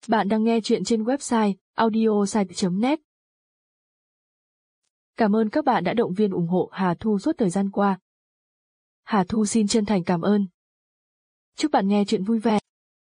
Bạn đang nghe chuyện trên website audiosite.net. Cảm ơn các bạn đã động viên ủng hộ Hà Thu suốt thời gian qua. Hà Thu xin chân thành cảm ơn. Chúc bạn nghe chuyện vui vẻ.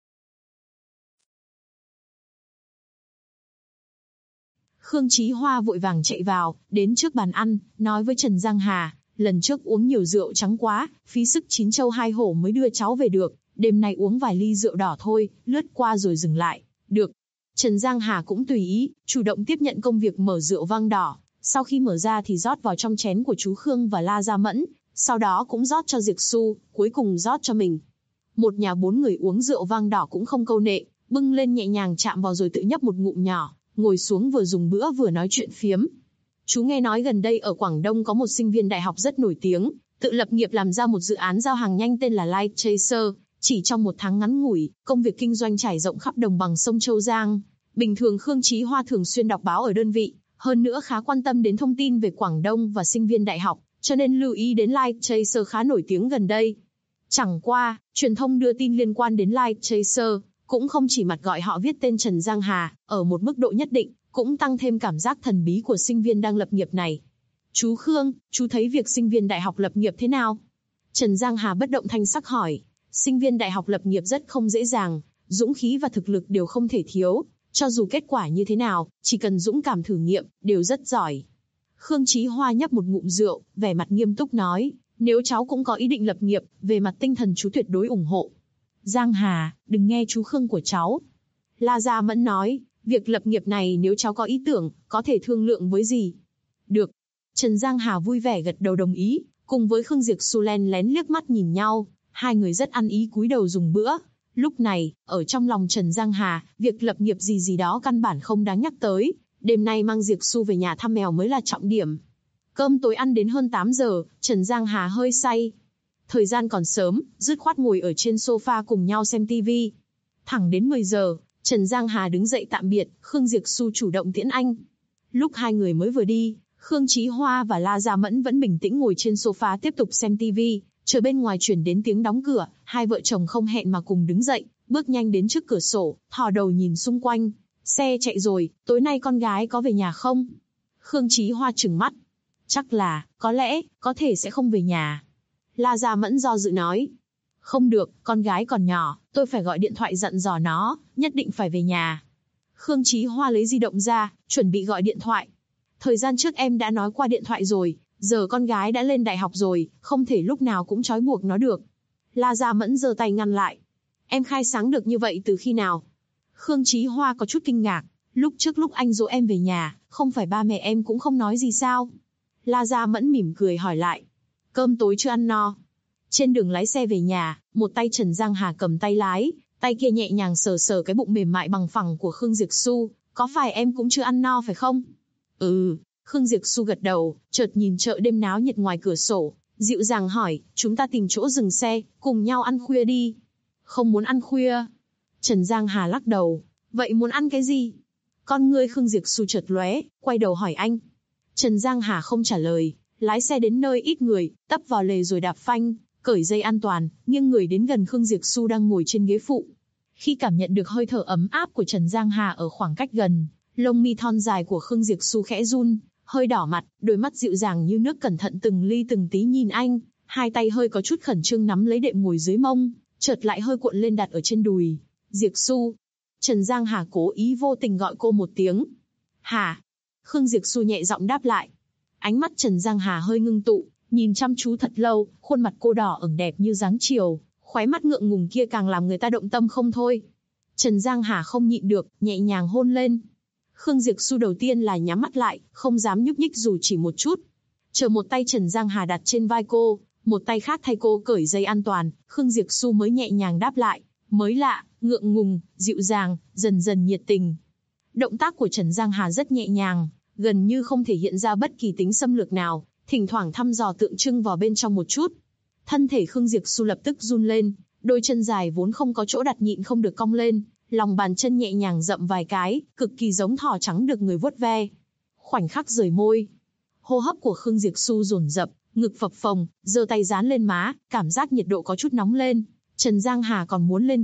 Khương Chí Hoa vội vàng chạy vào, đến trước bàn ăn, nói với Trần Giang Hà, lần trước uống nhiều rượu trắng quá, phí sức 9 châu 2 hổ mới đưa cháu về được, đêm nay uống vài ly rượu đỏ thôi, lướt qua rồi dừng lại. Được. Trần Giang Hà cũng tùy ý, chủ động tiếp nhận công việc mở rượu vang đỏ, sau khi mở ra thì rót vào trong chén của chú Khương và La Gia Mẫn, sau đó cũng rót cho Diệp Xu, cuối cùng rót cho mình. Một nhà 4 người uống rượu vang đỏ cũng không câu nệ, bưng lên nhẹ nhàng chạm vào rồi tự nhấp một ngụm nhỏ, ngồi xuống vừa dùng bữa vừa nói chuyện phiếm. Chú nghe nói gần đây ở Quảng Đông có một sinh viên đại học rất nổi tiếng, tự lập nghiệp làm ra một dự án giao hàng nhanh tên là Light Chaser, chỉ trong 1 tháng ngắn ngủi, công việc kinh doanh trải rộng khắp đồng bằng sông Châu Giang. Bình thường Khương Chí Hoa thường xuyên đọc báo ở đơn vị, hơn nữa khá quan tâm đến thông tin về Quảng Đông và sinh viên đại học, cho nên lưu ý đến Light Chaser khá nổi tiếng gần đây. Chẳng qua, truyền thông đưa tin liên quan đến Light Chaser, cũng không chỉ mặt gọi họ viết tên Trần Giang Hà, ở một mức độ nhất định, cũng tăng thêm cảm giác thần bí của sinh viên đang lập nghiệp này. Chú Khương, chú thấy việc sinh viên đại học lập nghiệp thế nào? Trần Giang Hà bất động thanh sắc hỏi. Sinh viên đại học lập nghiệp rất không dễ dàng, dũng khí và thực lực đều không thể thiếu, cho dù kết quả như thế nào, chỉ cần dũng cảm thử nghiệm, đều rất giỏi. Khương Chí Hoa nhấp một ngụm rượu, vẻ mặt nghiêm túc nói, nếu cháu cũng có ý định lập nghiệp, về mặt tinh thần chú tuyệt đối ủng hộ. Giang Hà, đừng nghe chú Khương của cháu. La Gia Mẫn nói, việc lập nghiệp này nếu cháu có ý tưởng, có thể thương lượng với gì. Được. Trần Giang Hà vui vẻ gật đầu đồng ý, cùng với Khương Diệp Xu len lén liếc mắt nhìn nhau, hai người rất ăn ý cúi đầu dùng bữa. Lúc này, ở trong lòng Trần Giang Hà, việc lập nghiệp gì đó căn bản không đáng nhắc tới, đêm nay mang Diệp Xu về nhà thăm mèo mới là trọng điểm. Cơm tối ăn đến hơn 8 giờ, Trần Giang Hà hơi say. Thời gian còn sớm, dứt khoát ngồi ở trên sofa cùng nhau xem TV. Thẳng đến 10 giờ, Trần Giang Hà đứng dậy tạm biệt, Khương Diệp Xu chủ động tiễn anh. Lúc hai người mới vừa đi, Khương Chí Hoa và La Gia Mẫn vẫn bình tĩnh ngồi trên sofa tiếp tục xem TV, chờ bên ngoài chuyển đến tiếng đóng cửa, hai vợ chồng không hẹn mà cùng đứng dậy, bước nhanh đến trước cửa sổ, thò đầu nhìn xung quanh. Xe chạy rồi, tối nay con gái có về nhà không? Khương Chí Hoa trừng mắt. Chắc là, có lẽ, có thể sẽ không về nhà. La Gia Mẫn do dự nói. Không được, con gái còn nhỏ, tôi phải gọi điện thoại dặn dò nó, nhất định phải về nhà. Khương Chí Hoa lấy di động ra, chuẩn bị gọi điện thoại. Thời gian trước em đã nói qua điện thoại rồi, giờ con gái đã lên đại học rồi, không thể lúc nào cũng trói buộc nó được. La Gia Mẫn giơ tay ngăn lại. Em khai sáng được như vậy từ khi nào? Khương Chí Hoa có chút kinh ngạc, lúc trước lúc anh dỗ em về nhà, không phải ba mẹ em cũng không nói gì sao? La Gia Mẫn mỉm cười hỏi lại. Cơm tối chưa ăn no. Trên đường lái xe về nhà, một tay Trần Giang Hà cầm tay lái, tay kia nhẹ nhàng sờ sờ cái bụng mềm mại bằng phẳng của Khương Diệp Xu. Có phải em cũng chưa ăn no phải không? Ừ. Khương Diệp Xu gật đầu, chợt nhìn chợ đêm náo nhiệt ngoài cửa sổ, dịu dàng hỏi, chúng ta tìm chỗ dừng xe, cùng nhau ăn khuya đi. Không muốn ăn khuya. Trần Giang Hà lắc đầu, vậy muốn ăn cái gì? Con ngươi Khương Diệp Xu chợt lóe, quay đầu hỏi anh. Trần Giang Hà không trả lời, lái xe đến nơi ít người, tấp vào lề rồi đạp phanh, cởi dây an toàn, nghiêng người đến gần Khương Diệp Xu đang ngồi trên ghế phụ. Khi cảm nhận được hơi thở ấm áp của Trần Giang Hà ở khoảng cách gần, lông mi thon dài của Khương Diệp Xu khẽ run, hơi đỏ mặt, đôi mắt dịu dàng như nước cẩn thận từng ly từng tí nhìn anh, hai tay hơi có chút khẩn trương nắm lấy đệm ngồi dưới mông, chợt lại hơi cuộn lên đặt ở trên đùi. Diệp Xu. Trần Giang Hà cố ý vô tình gọi cô một tiếng. Hả? Khương Diệp Xu nhẹ giọng đáp lại. Ánh mắt Trần Giang Hà hơi ngưng tụ, nhìn chăm chú thật lâu, khuôn mặt cô đỏ ửng đẹp như dáng chiều, khóe mắt ngượng ngùng kia càng làm người ta động tâm không thôi. Trần Giang Hà không nhịn được, nhẹ nhàng hôn lên. Khương Diệp Xu đầu tiên là nhắm mắt lại, không dám nhúc nhích dù chỉ một chút. Chờ một tay Trần Giang Hà đặt trên vai cô, một tay khác thay cô cởi dây an toàn, Khương Diệp Xu mới nhẹ nhàng đáp lại, mới lạ, ngượng ngùng, dịu dàng, dần dần nhiệt tình. Động tác của Trần Giang Hà rất nhẹ nhàng, gần như không thể hiện ra bất kỳ tính xâm lược nào, thỉnh thoảng thăm dò tượng trưng vào bên trong một chút. Thân thể Khương Diệp Xu lập tức run lên, đôi chân dài vốn không có chỗ đặt nhịn không được cong lên, lòng bàn chân nhẹ nhàng dậm vài cái, cực kỳ giống thỏ trắng được người vuốt ve. Khoảnh khắc rời môi, hô hấp của Khương Diệp Xu dồn dập, ngực phập phồng, giơ tay dán lên má, cảm giác nhiệt độ có chút nóng lên. Trần Giang Hà còn muốn lên tiếp,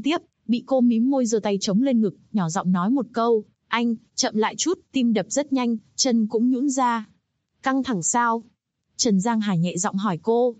Bị cô mím môi giơ tay chống lên ngực, nhỏ giọng nói một câu, anh, chậm lại chút, tim đập rất nhanh, chân cũng nhũn ra. Căng thẳng sao? Trần Giang Hà nhẹ giọng hỏi cô.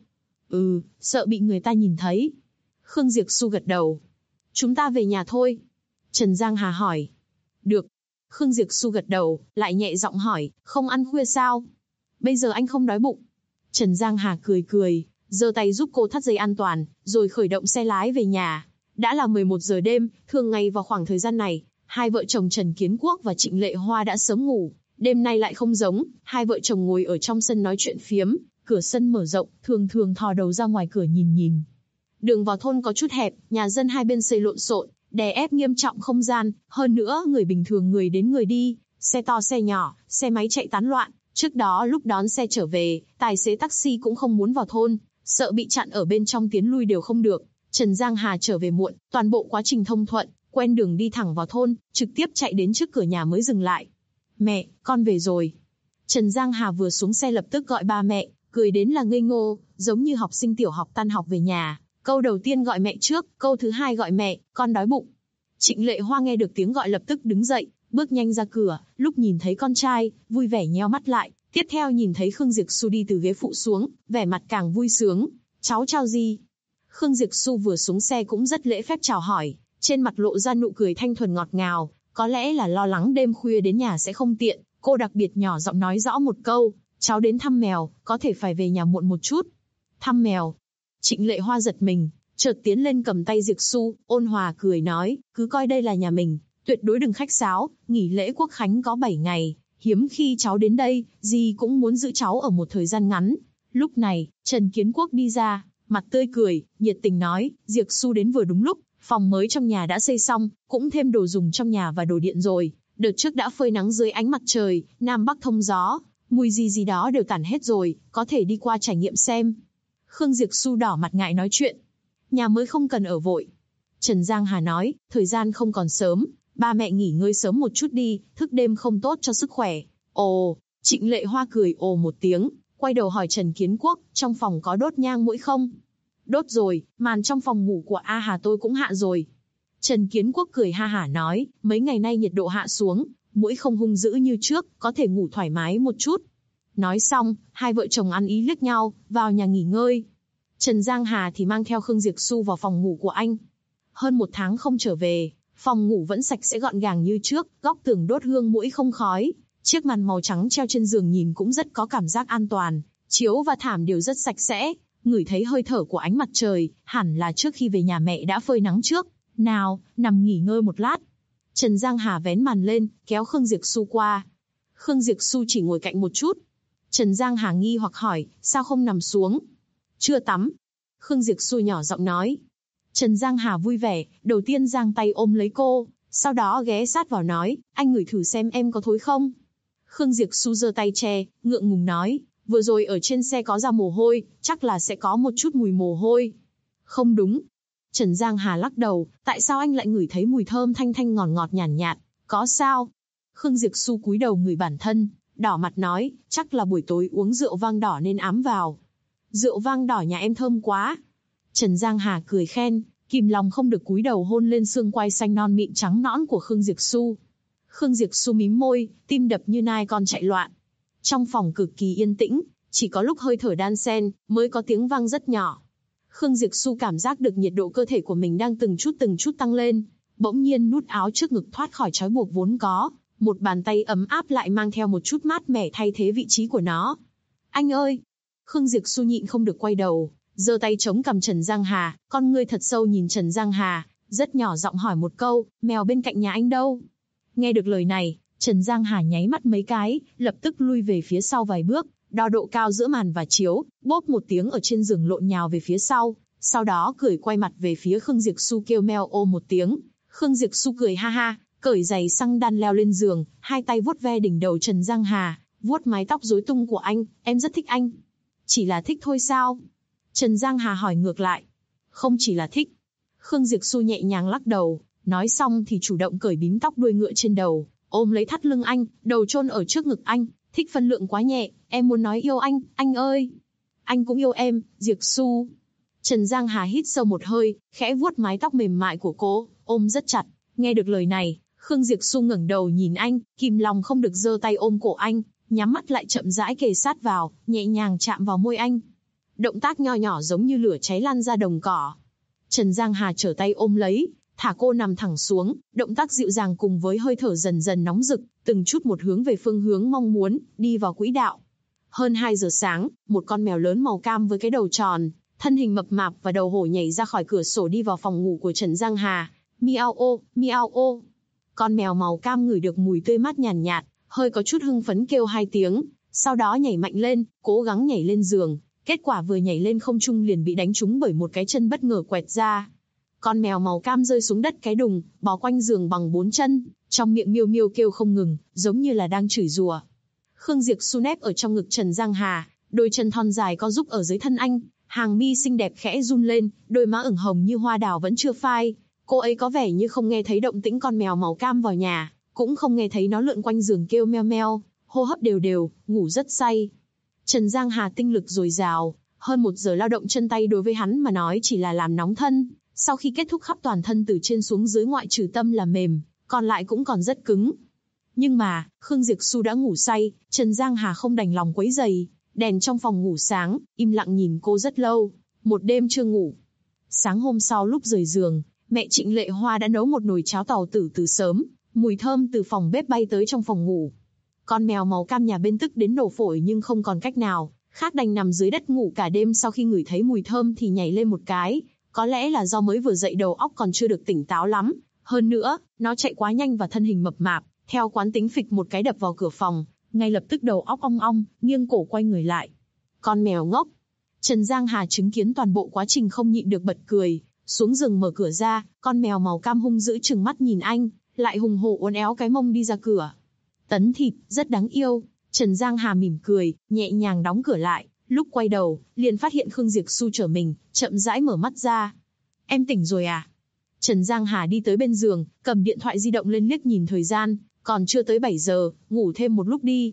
Sợ bị người ta nhìn thấy. Khương Diệp Xu gật đầu. Chúng ta về nhà thôi. Trần Giang Hà hỏi. Được. Khương Diệp Xu gật đầu, lại nhẹ giọng hỏi, không ăn khuya sao? Bây giờ anh không đói bụng. Trần Giang Hà cười, giơ tay giúp cô thắt dây an toàn, rồi khởi động xe lái về nhà. Đã là 11 giờ đêm, thường ngày vào khoảng thời gian này, hai vợ chồng Trần Kiến Quốc và Trịnh Lệ Hoa đã sớm ngủ. Đêm nay lại không giống, hai vợ chồng ngồi ở trong sân nói chuyện phiếm, cửa sân mở rộng, thường thò đầu ra ngoài cửa nhìn. Đường vào thôn có chút hẹp, nhà dân hai bên xây lộn xộn, đè ép nghiêm trọng không gian, hơn nữa người bình thường người đến người đi, xe to xe nhỏ, xe máy chạy tán loạn. Trước đó lúc đón xe trở về, tài xế taxi cũng không muốn vào thôn, sợ bị chặn ở bên trong tiến lui đều không được. Trần Giang Hà trở về muộn, toàn bộ quá trình thông thuận, quen đường đi thẳng vào thôn, trực tiếp chạy đến trước cửa nhà mới dừng lại. Mẹ, con về rồi. Trần Giang Hà vừa xuống xe lập tức gọi ba mẹ, cười đến là ngây ngô, giống như học sinh tiểu học tan học về nhà. Câu đầu tiên gọi mẹ trước, câu thứ hai gọi mẹ, con đói bụng. Trịnh Lệ Hoa nghe được tiếng gọi lập tức đứng dậy, bước nhanh ra cửa, lúc nhìn thấy con trai, vui vẻ nheo mắt lại, tiếp theo nhìn thấy Khương Diệp Xu đi từ ghế phụ xuống, vẻ mặt càng vui sướng. Cháu chào gì? Khương Diệp Xu vừa xuống xe cũng rất lễ phép chào hỏi, trên mặt lộ ra nụ cười thanh thuần ngọt ngào, có lẽ là lo lắng đêm khuya đến nhà sẽ không tiện, cô đặc biệt nhỏ giọng nói rõ một câu, cháu đến thăm mèo, có thể phải về nhà muộn một chút. Thăm mèo? Trịnh Lệ Hoa giật mình, chợt tiến lên cầm tay Diệp Xu, ôn hòa cười nói, cứ coi đây là nhà mình, tuyệt đối đừng khách sáo, nghỉ lễ Quốc Khánh có 7 ngày, hiếm khi cháu đến đây, dì cũng muốn giữ cháu ở một thời gian ngắn. Lúc này, Trần Kiến Quốc đi ra, mặt tươi cười, nhiệt tình nói, Diệp Xu đến vừa đúng lúc, phòng mới trong nhà đã xây xong, cũng thêm đồ dùng trong nhà và đồ điện rồi, đợt trước đã phơi nắng dưới ánh mặt trời, Nam Bắc thông gió, mùi gì đó đều tản hết rồi, có thể đi qua trải nghiệm xem. Khương Diệp Xu đỏ mặt ngại nói chuyện. Nhà mới không cần ở vội. Trần Giang Hà nói, thời gian không còn sớm, ba mẹ nghỉ ngơi sớm một chút đi, thức đêm không tốt cho sức khỏe. Ồ, Trịnh Lệ Hoa cười ồ một tiếng, quay đầu hỏi Trần Kiến Quốc, trong phòng có đốt nhang mũi không? Đốt rồi, màn trong phòng ngủ của A Hà tôi cũng hạ rồi. Trần Kiến Quốc cười ha hả nói, mấy ngày nay nhiệt độ hạ xuống, mũi không hung dữ như trước, có thể ngủ thoải mái một chút. Nói xong, hai vợ chồng ăn ý liếc nhau, vào nhà nghỉ ngơi. Trần Giang Hà thì mang theo Khương Diệp Xu vào phòng ngủ của anh. Hơn 1 tháng không trở về, phòng ngủ vẫn sạch sẽ gọn gàng như trước, góc tường đốt hương mũi không khói. Chiếc màn màu trắng treo trên giường nhìn cũng rất có cảm giác an toàn, chiếu và thảm đều rất sạch sẽ, ngửi thấy hơi thở của ánh mặt trời, hẳn là trước khi về nhà mẹ đã phơi nắng trước. Nào, nằm nghỉ ngơi một lát. Trần Giang Hà vén màn lên, kéo Khương Diệp Xu qua. Khương Diệp Xu chỉ ngồi cạnh một chút. Trần Giang Hà nghi hoặc hỏi, sao không nằm xuống? Chưa tắm. Khương Diệp Xu nhỏ giọng nói. Trần Giang Hà vui vẻ, đầu tiên giang tay ôm lấy cô, sau đó ghé sát vào nói, anh ngửi thử xem em có thối không? Khương Diệp Xu giơ tay che, ngượng ngùng nói, vừa rồi ở trên xe có ra mồ hôi, chắc là sẽ có một chút mùi mồ hôi. Không đúng. Trần Giang Hà lắc đầu, tại sao anh lại ngửi thấy mùi thơm thanh thanh ngọt ngọt nhàn nhạt, có sao? Khương Diệp Xu cúi đầu ngửi bản thân, đỏ mặt nói, chắc là buổi tối uống rượu vang đỏ nên ám vào. Rượu vang đỏ nhà em thơm quá. Trần Giang Hà cười khen, kìm lòng không được cúi đầu hôn lên xương quai xanh non mịn trắng nõn của Khương Diệp Xu. Khương Diệp Xu mím môi, tim đập như nai con chạy loạn. Trong phòng cực kỳ yên tĩnh, chỉ có lúc hơi thở đan xen mới có tiếng vang rất nhỏ. Khương Diệp Xu cảm giác được nhiệt độ cơ thể của mình đang từng chút tăng lên, bỗng nhiên nút áo trước ngực thoát khỏi trói buộc vốn có, một bàn tay ấm áp lại mang theo một chút mát mẻ thay thế vị trí của nó. Anh ơi! Khương Diệp Xu nhịn không được quay đầu, giơ tay chống cằm Trần Giang Hà, con ngươi thật sâu nhìn Trần Giang Hà, rất nhỏ giọng hỏi một câu, mèo bên cạnh nhà anh đâu? Nghe được lời này, Trần Giang Hà nháy mắt mấy cái, lập tức lui về phía sau vài bước, đo độ cao giữa màn và chiếu, bốp một tiếng ở trên giường lộn nhào về phía sau đó cười quay mặt về phía Khương Diệp Xu kêu meo ô một tiếng. Khương Diệp Xu cười ha ha, cởi giày xăng đan leo lên giường, hai tay vuốt ve đỉnh đầu Trần Giang Hà, vuốt mái tóc rối tung của anh, em rất thích anh. Chỉ là thích thôi sao? Trần Giang Hà hỏi ngược lại. Không chỉ là thích. Khương Diệp Xu nhẹ nhàng lắc đầu, nói xong thì chủ động cởi bím tóc đuôi ngựa trên đầu, ôm lấy thắt lưng anh, đầu chôn ở trước ngực anh, thích phân lượng quá nhẹ, em muốn nói yêu anh ơi. Anh cũng yêu em, Diệp Xu. Trần Giang Hà hít sâu một hơi, khẽ vuốt mái tóc mềm mại của cô, ôm rất chặt. Nghe được lời này, Khương Diệp Xu ngẩng đầu nhìn anh, kìm lòng không được giơ tay ôm cổ anh, nhắm mắt lại chậm rãi kề sát vào, nhẹ nhàng chạm vào môi anh. Động tác nho nhỏ giống như lửa cháy lan ra đồng cỏ. Trần Giang Hà trở tay ôm lấy, thả cô nằm thẳng xuống, động tác dịu dàng cùng với hơi thở dần dần nóng rực, từng chút một hướng về phương hướng mong muốn, đi vào quỹ đạo. Hơn 2 giờ sáng, một con mèo lớn màu cam với cái đầu tròn, thân hình mập mạp và đầu hổ nhảy ra khỏi cửa sổ đi vào phòng ngủ của Trần Giang Hà. Miao ô, miao ô. Con mèo màu cam ngửi được mùi tươi mát nhàn nhạt, hơi có chút hưng phấn kêu 2 tiếng, sau đó nhảy mạnh lên, cố gắng nhảy lên giường. Kết quả vừa nhảy lên không trung liền bị đánh trúng bởi một cái chân bất ngờ quẹt ra. Con mèo màu cam rơi xuống đất cái đùng, bò quanh giường bằng 4 chân, trong miệng miêu miêu kêu không ngừng, giống như là đang chửi rủa. Khương Diệp Xu nép ở trong ngực Trần Giang Hà, đôi chân thon dài co giúp ở dưới thân anh, hàng mi xinh đẹp khẽ run lên, đôi má ửng hồng như hoa đào vẫn chưa phai. Cô ấy có vẻ như không nghe thấy động tĩnh con mèo màu cam vào nhà, cũng không nghe thấy nó lượn quanh giường kêu meo meo, hô hấp đều đều, ngủ rất say. Trần Giang Hà tinh lực dồi dào, hơn 1 giờ lao động chân tay đối với hắn mà nói chỉ là làm nóng thân, sau khi kết thúc khắp toàn thân từ trên xuống dưới ngoại trừ tâm là mềm, còn lại cũng còn rất cứng. Nhưng mà, Khương Diệp Xu đã ngủ say, Trần Giang Hà không đành lòng quấy rầy, đèn trong phòng ngủ sáng, im lặng nhìn cô rất lâu, một đêm chưa ngủ. Sáng hôm sau lúc rời giường, mẹ Trịnh Lệ Hoa đã nấu một nồi cháo tàu tử từ sớm, mùi thơm từ phòng bếp bay tới trong phòng ngủ. Con mèo màu cam nhà bên tức đến nổ phổi nhưng không còn cách nào, khác đành nằm dưới đất ngủ cả đêm, sau khi ngửi thấy mùi thơm thì nhảy lên một cái, có lẽ là do mới vừa dậy đầu óc còn chưa được tỉnh táo lắm, hơn nữa, nó chạy quá nhanh và thân hình mập mạp, theo quán tính phịch một cái đập vào cửa phòng, ngay lập tức đầu óc ong ong, nghiêng cổ quay người lại. Con mèo ngốc. Trần Giang Hà chứng kiến toàn bộ quá trình không nhịn được bật cười, xuống giường mở cửa ra, con mèo màu cam hung dữ trừng mắt nhìn anh, lại hùng hổ uốn éo cái mông đi ra cửa. Tấn thịt, rất đáng yêu. Trần Giang Hà mỉm cười, nhẹ nhàng đóng cửa lại, lúc quay đầu, liền phát hiện Khương Diệp Xu trở mình, chậm rãi mở mắt ra. Em tỉnh rồi à? Trần Giang Hà đi tới bên giường, cầm điện thoại di động lên liếc nhìn thời gian, còn chưa tới 7 giờ, ngủ thêm một lúc đi.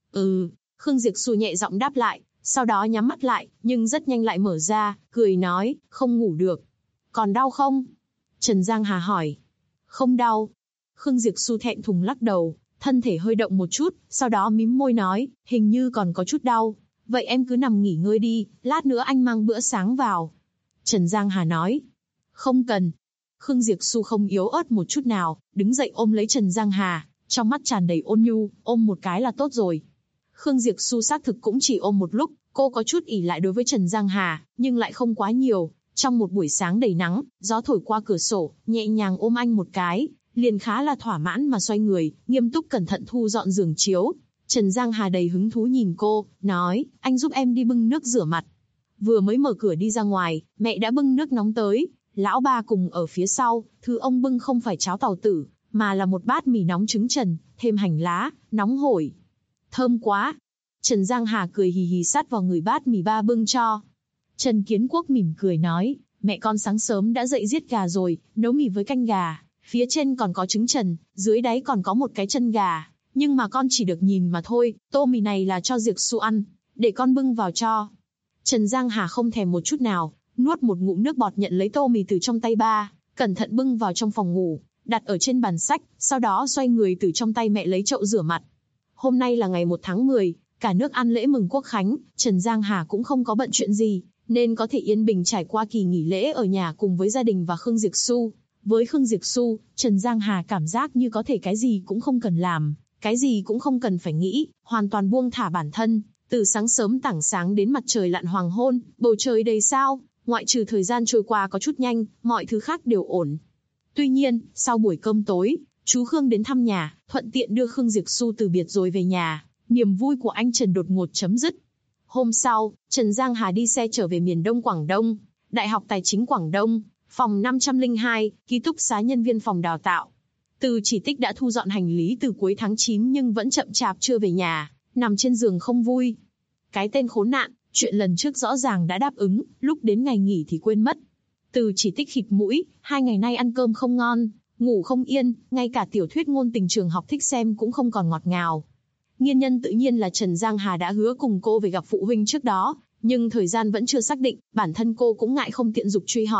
Khương Diệp Xu nhẹ giọng đáp lại, sau đó nhắm mắt lại, nhưng rất nhanh lại mở ra, cười nói, không ngủ được. Còn đau không? Trần Giang Hà hỏi. Không đau. Khương Diệp Xu thẹn thùng lắc đầu, thân thể hơi động một chút, sau đó mím môi nói, hình như còn có chút đau. Vậy em cứ nằm nghỉ ngơi đi, lát nữa anh mang bữa sáng vào. Trần Giang Hà nói. Không cần. Khương Diệp Xu không yếu ớt một chút nào, đứng dậy ôm lấy Trần Giang Hà, trong mắt tràn đầy ôn nhu, ôm một cái là tốt rồi. Khương Diệp Xu xác thực cũng chỉ ôm một lúc, cô có chút ỷ lại đối với Trần Giang Hà, nhưng lại không quá nhiều. Trong một buổi sáng đầy nắng, gió thổi qua cửa sổ, nhẹ nhàng ôm anh một cái, liền khá là thỏa mãn mà xoay người, nghiêm túc cẩn thận thu dọn giường chiếu. Trần Giang Hà đầy hứng thú nhìn cô, nói, anh giúp em đi bưng nước rửa mặt. Vừa mới mở cửa đi ra ngoài, mẹ đã bưng nước nóng tới, lão ba cùng ở phía sau, thứ ông bưng không phải cháo tàu tử, mà là một bát mì nóng trứng trần, thêm hành lá, nóng hổi. Thơm quá. Trần Giang Hà cười hì hì sát vào người bát mì ba bưng cho. Trần Kiến Quốc mỉm cười nói, mẹ con sáng sớm đã dậy giết gà rồi, nấu mì với canh gà, phía trên còn có trứng trần, dưới đáy còn có một cái chân gà, nhưng mà con chỉ được nhìn mà thôi, tô mì này là cho Diệp Xu ăn, để con bưng vào cho. Trần Giang Hà không thèm một chút nào, nuốt một ngụm nước bọt nhận lấy tô mì từ trong tay ba, cẩn thận bưng vào trong phòng ngủ, đặt ở trên bàn sách, sau đó xoay người từ trong tay mẹ lấy chậu rửa mặt. Hôm nay là ngày 1 tháng 10, cả nước ăn lễ mừng Quốc Khánh, Trần Giang Hà cũng không có bận chuyện gì, nên có thể yên bình trải qua kỳ nghỉ lễ ở nhà cùng với gia đình và Khương Diệp Xu. Với Khương Diệp Xu, Trần Giang Hà cảm giác như có thể cái gì cũng không cần làm, cái gì cũng không cần phải nghĩ, hoàn toàn buông thả bản thân. Từ sáng sớm tảng sáng đến mặt trời lặn hoàng hôn, bầu trời đầy sao, ngoại trừ thời gian trôi qua có chút nhanh, mọi thứ khác đều ổn. Tuy nhiên, sau buổi cơm tối, chú Khương đến thăm nhà, thuận tiện đưa Khương Diệp Xu từ biệt rồi về nhà, niềm vui của anh Trần đột ngột chấm dứt. Hôm sau, Trần Giang Hà đi xe trở về miền Đông Quảng Đông, Đại học Tài chính Quảng Đông, phòng 502, ký túc xá nhân viên phòng đào tạo. Từ Chỉ Tích đã thu dọn hành lý từ cuối tháng 9 nhưng vẫn chậm chạp chưa về nhà, nằm trên giường không vui. Cái tên khốn nạn, chuyện lần trước rõ ràng đã đáp ứng, lúc đến ngày nghỉ thì quên mất. Từ Chỉ Tích khịt mũi, 2 ngày nay ăn cơm không ngon, ngủ không yên, ngay cả tiểu thuyết ngôn tình trường học thích xem cũng không còn ngọt ngào. Nguyên nhân tự nhiên là Trần Giang Hà đã hứa cùng cô về gặp phụ huynh trước đó, nhưng thời gian vẫn chưa xác định, bản thân cô cũng ngại không tiện dục truy hỏi,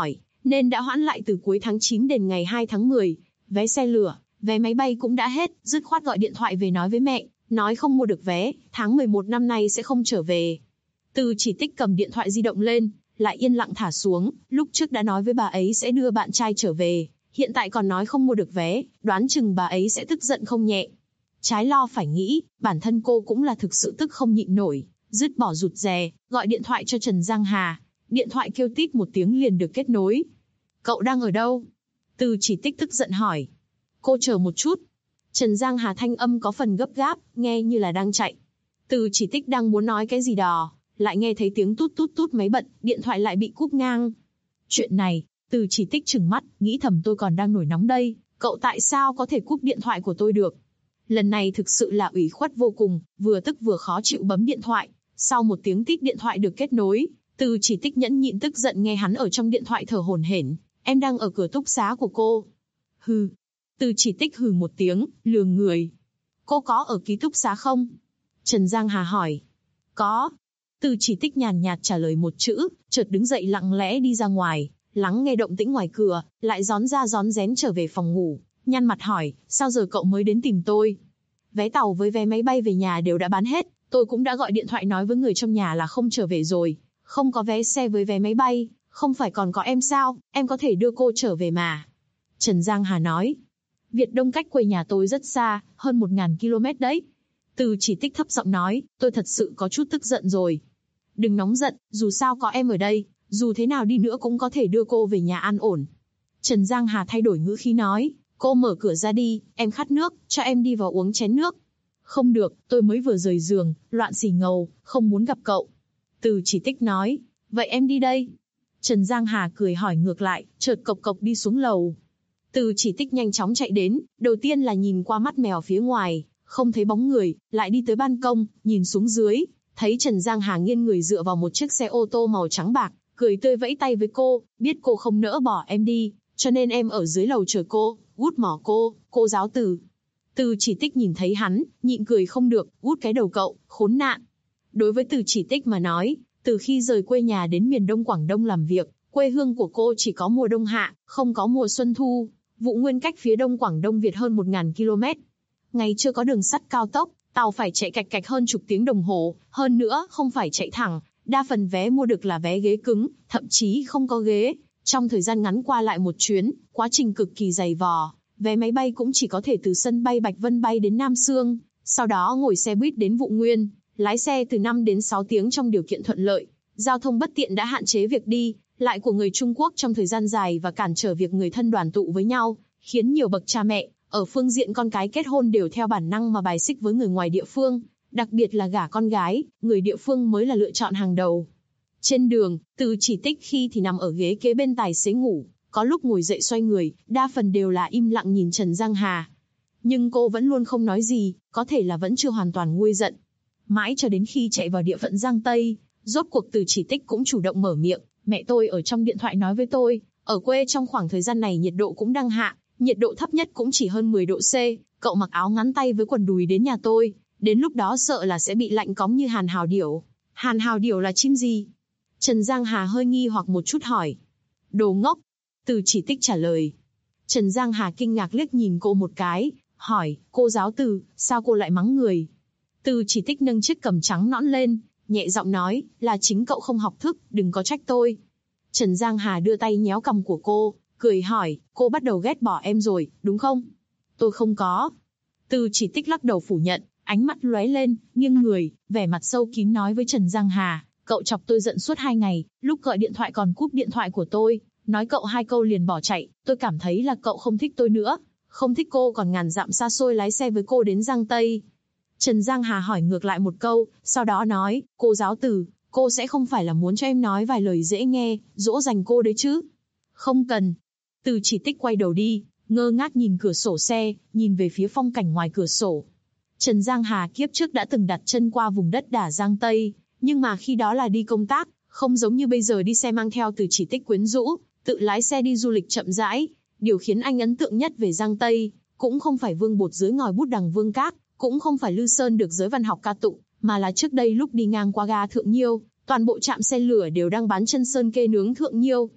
nên đã hoãn lại từ cuối tháng 9 đến ngày 2 tháng 10. Vé xe lửa, vé máy bay cũng đã hết, dứt khoát gọi điện thoại về nói với mẹ, nói không mua được vé, tháng 11 năm nay sẽ không trở về. Từ Chỉ Tích cầm điện thoại di động lên, lại yên lặng thả xuống, lúc trước đã nói với bà ấy sẽ đưa bạn trai trở về, hiện tại còn nói không mua được vé, đoán chừng bà ấy sẽ tức giận không nhẹ. Trái lo phải nghĩ, bản thân cô cũng là thực sự tức không nhịn nổi, dứt bỏ rụt rè, gọi điện thoại cho Trần Giang Hà. Điện thoại kêu tít một tiếng liền được kết nối. Cậu đang ở đâu? Từ Chỉ Tích tức giận hỏi. Cô chờ một chút. Trần Giang Hà thanh âm có phần gấp gáp, nghe như là đang chạy. Từ Chỉ Tích đang muốn nói cái gì đó, lại nghe thấy tiếng tút tút tút máy bận, điện thoại lại bị cúp ngang. Chuyện này, Từ Chỉ Tích trừng mắt, nghĩ thầm tôi còn đang nổi nóng đây, cậu tại sao có thể cúp điện thoại của tôi được? Lần này thực sự là ủy khuất vô cùng, vừa tức vừa khó chịu bấm điện thoại. Sau một tiếng tít điện thoại được kết nối, Từ Chỉ Tích nhẫn nhịn tức giận nghe hắn ở trong điện thoại thở hổn hển. Em đang ở cửa túc xá của cô. Hừ. Từ Chỉ Tích hừ một tiếng, lườm người. Cô có ở ký túc xá không? Trần Giang Hà hỏi. Có. Từ Chỉ Tích nhàn nhạt trả lời một chữ, chợt đứng dậy lặng lẽ đi ra ngoài, lắng nghe động tĩnh ngoài cửa, lại rón ra rón rén trở về phòng ngủ, nhăn mặt hỏi, sao giờ cậu mới đến tìm tôi? Vé tàu với vé máy bay về nhà đều đã bán hết, tôi cũng đã gọi điện thoại nói với người trong nhà là không trở về rồi, không có vé xe với vé máy bay, không phải còn có em sao, em có thể đưa cô trở về mà. Trần Giang Hà nói, Việt Đông cách quê nhà tôi rất xa, hơn 1000 km đấy. Từ Chỉ Tích thấp giọng nói, tôi thật sự có chút tức giận rồi. Đừng nóng giận, dù sao có em ở đây, dù thế nào đi nữa cũng có thể đưa cô về nhà an ổn. Trần Giang Hà thay đổi ngữ khí nói, cô mở cửa ra đi, em khát nước, cho em đi vào uống chén nước. Không được, tôi mới vừa rời giường, loạn xì ngầu, không muốn gặp cậu. Từ Chỉ Tích nói, vậy em đi đây. Trần Giang Hà cười hỏi ngược lại, chợt cộc cộc đi xuống lầu. Từ Chỉ Tích nhanh chóng chạy đến, đầu tiên là nhìn qua mắt mèo phía ngoài, không thấy bóng người, lại đi tới ban công, nhìn xuống dưới, thấy Trần Giang Hà nghiêng người dựa vào một chiếc xe ô tô màu trắng bạc, cười tươi vẫy tay với cô, biết cô không nỡ bỏ em đi, cho nên em ở dưới lầu chờ cô, út mỏ cô giáo Từ. Từ Chỉ Tích nhìn thấy hắn, nhịn cười không được, út cái đầu cậu, khốn nạn. Đối với Từ Chỉ Tích mà nói, từ khi rời quê nhà đến miền Đông Quảng Đông làm việc, quê hương của cô chỉ có mùa đông hạ, không có mùa xuân thu, Vụ Nguyên cách phía đông Quảng Đông Việt hơn 1000 km. Ngày chưa có đường sắt cao tốc, tàu phải chạy cạch cạch hơn chục tiếng đồng hồ, hơn nữa không phải chạy thẳng, đa phần vé mua được là vé ghế cứng, thậm chí không có ghế. Trong thời gian ngắn qua lại một chuyến, quá trình cực kỳ dày vò, vé máy bay cũng chỉ có thể từ sân bay Bạch Vân bay đến Nam Xương, sau đó ngồi xe buýt đến Vụ Nguyên, lái xe từ 5 đến 6 tiếng trong điều kiện thuận lợi. Giao thông bất tiện đã hạn chế việc đi lại của người Trung Quốc trong thời gian dài và cản trở việc người thân đoàn tụ với nhau, khiến nhiều bậc cha mẹ ở phương diện con cái kết hôn đều theo bản năng mà bài xích với người ngoài địa phương, đặc biệt là gả con gái, người địa phương mới là lựa chọn hàng đầu. Trên đường, Từ Chỉ Tích khi thì nằm ở ghế kế bên tài xế ngủ, có lúc ngồi dậy xoay người, đa phần đều là im lặng nhìn Trần Giang Hà. Nhưng cô vẫn luôn không nói gì, có thể là vẫn chưa hoàn toàn nguôi giận. Mãi cho đến khi chạy vào địa phận Giang Tây, rốt cuộc Từ Chỉ Tích cũng chủ động mở miệng, mẹ tôi ở trong điện thoại nói với tôi, ở quê trong khoảng thời gian này nhiệt độ cũng đang hạ, nhiệt độ thấp nhất cũng chỉ hơn 10 độ C, cậu mặc áo ngắn tay với quần đùi đến nhà tôi, đến lúc đó sợ là sẽ bị lạnh cóng như hàn hào điểu. Hàn hào điểu là chim gì? Trần Giang Hà hơi nghi hoặc một chút hỏi. Đồ ngốc. Từ Chỉ Tích trả lời. Trần Giang Hà kinh ngạc liếc nhìn cô một cái, hỏi, cô giáo Từ, sao cô lại mắng người? Từ Chỉ Tích nâng chiếc cằm trắng nõn lên, nhẹ giọng nói, là chính cậu không học thức, đừng có trách tôi. Trần Giang Hà đưa tay nhéo cằm của cô, cười hỏi, cô bắt đầu ghét bỏ em rồi, đúng không? Tôi không có. Từ Chỉ Tích lắc đầu phủ nhận, ánh mắt lóe lên, nghiêng người, vẻ mặt sâu kín nói với Trần Giang Hà, cậu chọc tôi giận suốt 2 ngày, lúc gọi điện thoại còn cúp điện thoại của tôi, nói cậu 2 câu liền bỏ chạy, tôi cảm thấy là cậu không thích tôi nữa, không thích cô còn ngàn dặm xa xôi lái xe với cô đến Giang Tây. Trần Giang Hà hỏi ngược lại một câu, sau đó nói, cô giáo Từ, cô sẽ không phải là muốn cho em nói vài lời dễ nghe, dỗ dành cô đấy chứ? Không cần. Từ Chỉ Tích quay đầu đi, ngơ ngác nhìn cửa sổ xe, nhìn về phía phong cảnh ngoài cửa sổ. Trần Giang Hà kiếp trước đã từng đặt chân qua vùng đất Đả Giang Tây, nhưng mà khi đó là đi công tác, không giống như bây giờ đi xe mang theo Từ Chỉ Tích quyến rũ, tự lái xe đi du lịch chậm rãi. Điều khiến anh ấn tượng nhất về Giang Tây, cũng không phải vương bột dưới ngòi bút đằng Vương Các, cũng không phải Lư Sơn được giới văn học ca tụng, mà là trước đây lúc đi ngang qua ga Thượng Nhiêu, toàn bộ trạm xe lửa đều đang bán chân sơn kê nướng Thượng Nhiêu.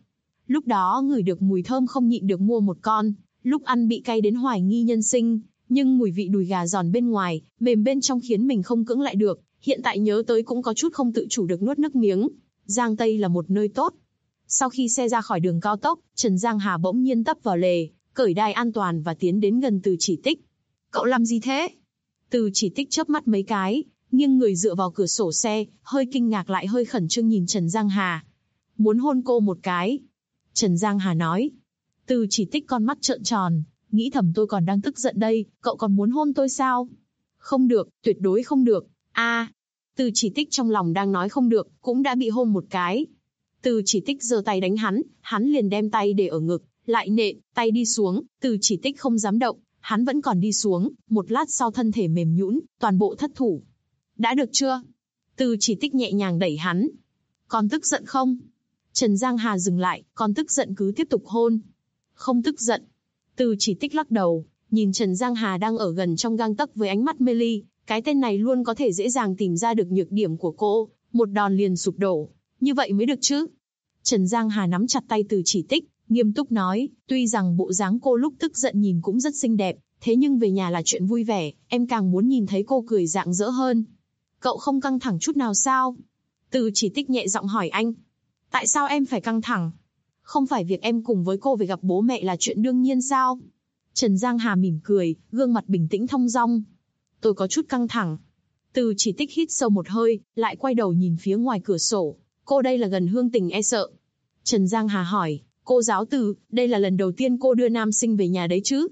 Lúc đó ngửi được mùi thơm không nhịn được mua một con, lúc ăn bị cay đến hoài nghi nhân sinh, nhưng mùi vị đùi gà giòn bên ngoài, mềm bên trong khiến mình không cưỡng lại được, hiện tại nhớ tới cũng có chút không tự chủ được nuốt nước miếng. Giang Tây là một nơi tốt. Sau khi xe ra khỏi đường cao tốc, Trần Giang Hà bỗng nhiên tấp vào lề, cởi đai an toàn và tiến đến gần Từ Chỉ Tích. Cậu làm gì thế? Từ Chỉ Tích chớp mắt mấy cái, nghiêng người dựa vào cửa sổ xe, hơi kinh ngạc lại hơi khẩn trương nhìn Trần Giang Hà. Muốn hôn cô một cái. Trần Giang Hà nói. Từ Chỉ Tích con mắt trợn tròn, nghĩ thầm tôi còn đang tức giận đây, cậu còn muốn hôn tôi sao? Không được, tuyệt đối không được. Từ Chỉ Tích trong lòng đang nói không được, cũng đã bị hôn một cái. Từ Chỉ Tích giơ tay đánh hắn liền đem tay để ở ngực, lại nện, tay đi xuống, Từ Chỉ Tích không dám động, hắn vẫn còn đi xuống, một lát sau thân thể mềm nhũn, toàn bộ thất thủ. Đã được chưa? Từ Chỉ Tích nhẹ nhàng đẩy hắn. Còn tức giận không? Trần Giang Hà dừng lại, còn tức giận cứ tiếp tục hôn. Không tức giận. Từ Chỉ Tích lắc đầu, nhìn Trần Giang Hà đang ở gần trong gang tấc với ánh mắt mê ly, cái tên này luôn có thể dễ dàng tìm ra được nhược điểm của cô, một đòn liền sụp đổ. Như vậy mới được chứ? Trần Giang Hà nắm chặt tay Từ Chỉ Tích, nghiêm túc nói, tuy rằng bộ dáng cô lúc tức giận nhìn cũng rất xinh đẹp, thế nhưng về nhà là chuyện vui vẻ, em càng muốn nhìn thấy cô cười rạng rỡ hơn. Cậu không căng thẳng chút nào sao? Từ Chỉ Tích nhẹ giọng hỏi anh. Tại sao em phải căng thẳng? Không phải việc em cùng với cô về gặp bố mẹ là chuyện đương nhiên sao? Trần Giang Hà mỉm cười, gương mặt bình tĩnh thong dong. Tôi có chút căng thẳng. Từ Chỉ Tích hít sâu một hơi, lại quay đầu nhìn phía ngoài cửa sổ. Cô đây là gần hương tình e sợ. Trần Giang Hà hỏi, cô giáo Từ, đây là lần đầu tiên cô đưa nam sinh về nhà đấy chứ?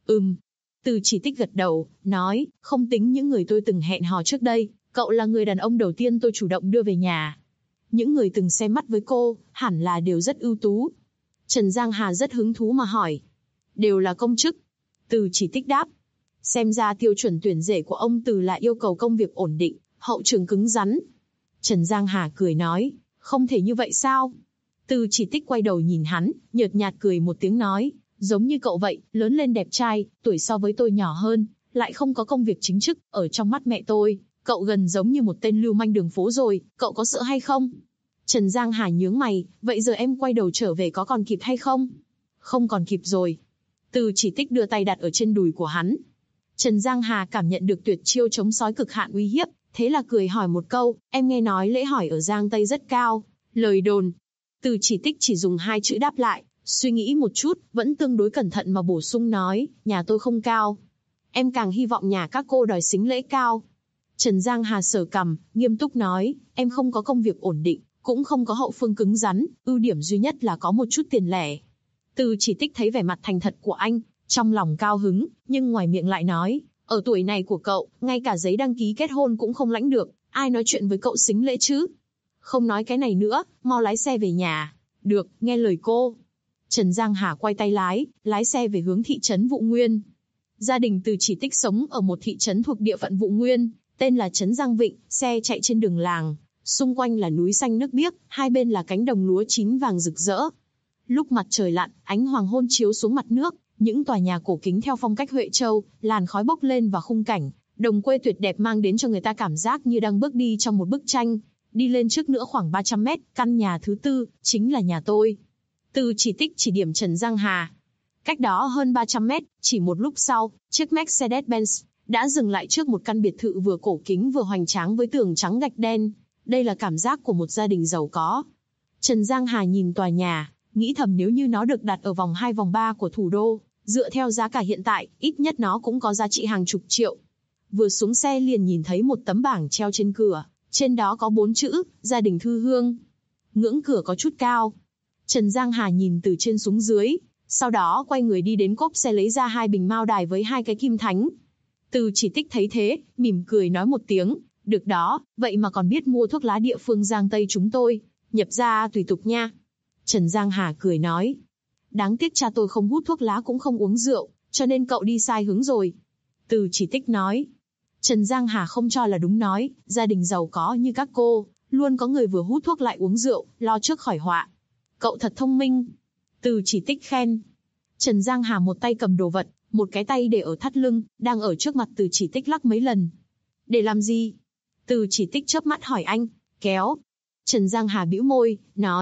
Từ Chỉ Tích gật đầu, nói, không tính những người tôi từng hẹn hò trước đây, cậu là người đàn ông đầu tiên tôi chủ động đưa về nhà. Những người từng xem mắt với cô, hẳn là đều rất ưu tú. Trần Giang Hà rất hứng thú mà hỏi. Đều là công chức. Từ Chỉ Tích đáp. Xem ra tiêu chuẩn tuyển rể của ông Từ là yêu cầu công việc ổn định, hậu trường cứng rắn. Trần Giang Hà cười nói, không thể như vậy sao? Từ Chỉ Tích quay đầu nhìn hắn, nhợt nhạt cười một tiếng nói, giống như cậu vậy, lớn lên đẹp trai, tuổi so với tôi nhỏ hơn, lại không có công việc chính chức, ở trong mắt mẹ tôi, cậu gần giống như một tên lưu manh đường phố rồi, cậu có sợ hay không? Trần Giang Hà nhướng mày, vậy giờ em quay đầu trở về có còn kịp hay không? Không còn kịp rồi. Từ Chỉ Tích đưa tay đặt ở trên đùi của hắn. Trần Giang Hà cảm nhận được tuyệt chiêu chống sói cực hạn uy hiếp, thế là cười hỏi một câu, em nghe nói lễ hỏi ở Giang Tây rất cao, lời đồn. Từ Chỉ Tích chỉ dùng 2 chữ đáp lại, suy nghĩ một chút, vẫn tương đối cẩn thận mà bổ sung nói, nhà tôi không cao. Em càng hy vọng nhà các cô đòi xính lễ cao. Trần Giang Hà sờ cằm, nghiêm túc nói, em không có công việc ổn định, cũng không có hậu phương cứng rắn, ưu điểm duy nhất là có một chút tiền lẻ. Từ Chỉ Tích thấy vẻ mặt thành thật của anh, trong lòng cao hứng, nhưng ngoài miệng lại nói, ở tuổi này của cậu, ngay cả giấy đăng ký kết hôn cũng không lãnh được, ai nói chuyện với cậu xính lễ chứ? Không nói cái này nữa, mau lái xe về nhà. Được, nghe lời cô. Trần Giang Hà quay tay lái xe về hướng thị trấn Vụ Nguyên. Gia đình Từ Chỉ Tích sống ở một thị trấn thuộc địa phận Vụ Nguyên, tên là trấn Giang Vịnh, xe chạy trên đường làng, xung quanh là núi xanh nước biếc, hai bên là cánh đồng lúa chín vàng rực rỡ. Lúc mặt trời lặn, ánh hoàng hôn chiếu xuống mặt nước, những tòa nhà cổ kính theo phong cách Huệ Châu, làn khói bốc lên và khung cảnh đồng quê tuyệt đẹp mang đến cho người ta cảm giác như đang bước đi trong một bức tranh. Đi lên trước nữa khoảng 300 mét, căn nhà thứ 4, chính là nhà tôi. Từ Chỉ Tích chỉ điểm Trần Giang Hà. Cách đó hơn 300 mét, chỉ một lúc sau, chiếc Mercedes-Benz đã dừng lại trước một căn biệt thự vừa cổ kính vừa hoành tráng với tường trắng gạch đen. Đây là cảm giác của một gia đình giàu có. Trần Giang Hà nhìn tòa nhà, nghĩ thầm nếu như nó được đặt ở vòng 2 vòng 3 của thủ đô, dựa theo giá cả hiện tại, ít nhất nó cũng có giá trị hàng chục triệu. Vừa xuống xe liền nhìn thấy một tấm bảng treo trên cửa, trên đó có 4 chữ, gia đình Thư Hương. Ngưỡng cửa có chút cao. Trần Giang Hà nhìn từ trên xuống dưới, sau đó quay người đi đến cốp xe lấy ra 2 bình mao đài với 2 cái kim thánh. Từ Chỉ Tích thấy thế, mỉm cười nói một tiếng, được đó, vậy mà còn biết mua thuốc lá địa phương Giang Tây chúng tôi, nhập ra tùy tục nha. Trần Giang Hà cười nói, đáng tiếc cha tôi không hút thuốc lá cũng không uống rượu, cho nên cậu đi sai hướng rồi. Từ Chỉ Tích nói. Trần Giang Hà không cho là đúng nói, gia đình giàu có như các cô, luôn có người vừa hút thuốc lại uống rượu, lo trước khỏi họa. Cậu thật thông minh. Từ Chỉ Tích khen. Trần Giang Hà một tay cầm đồ vật, một cái tay để ở thắt lưng, đang ở trước mặt Từ Chỉ Tích lắc mấy lần. Để làm gì? Từ Chỉ Tích chớp mắt hỏi anh. Kéo. Trần Giang Hà bĩu môi, nói,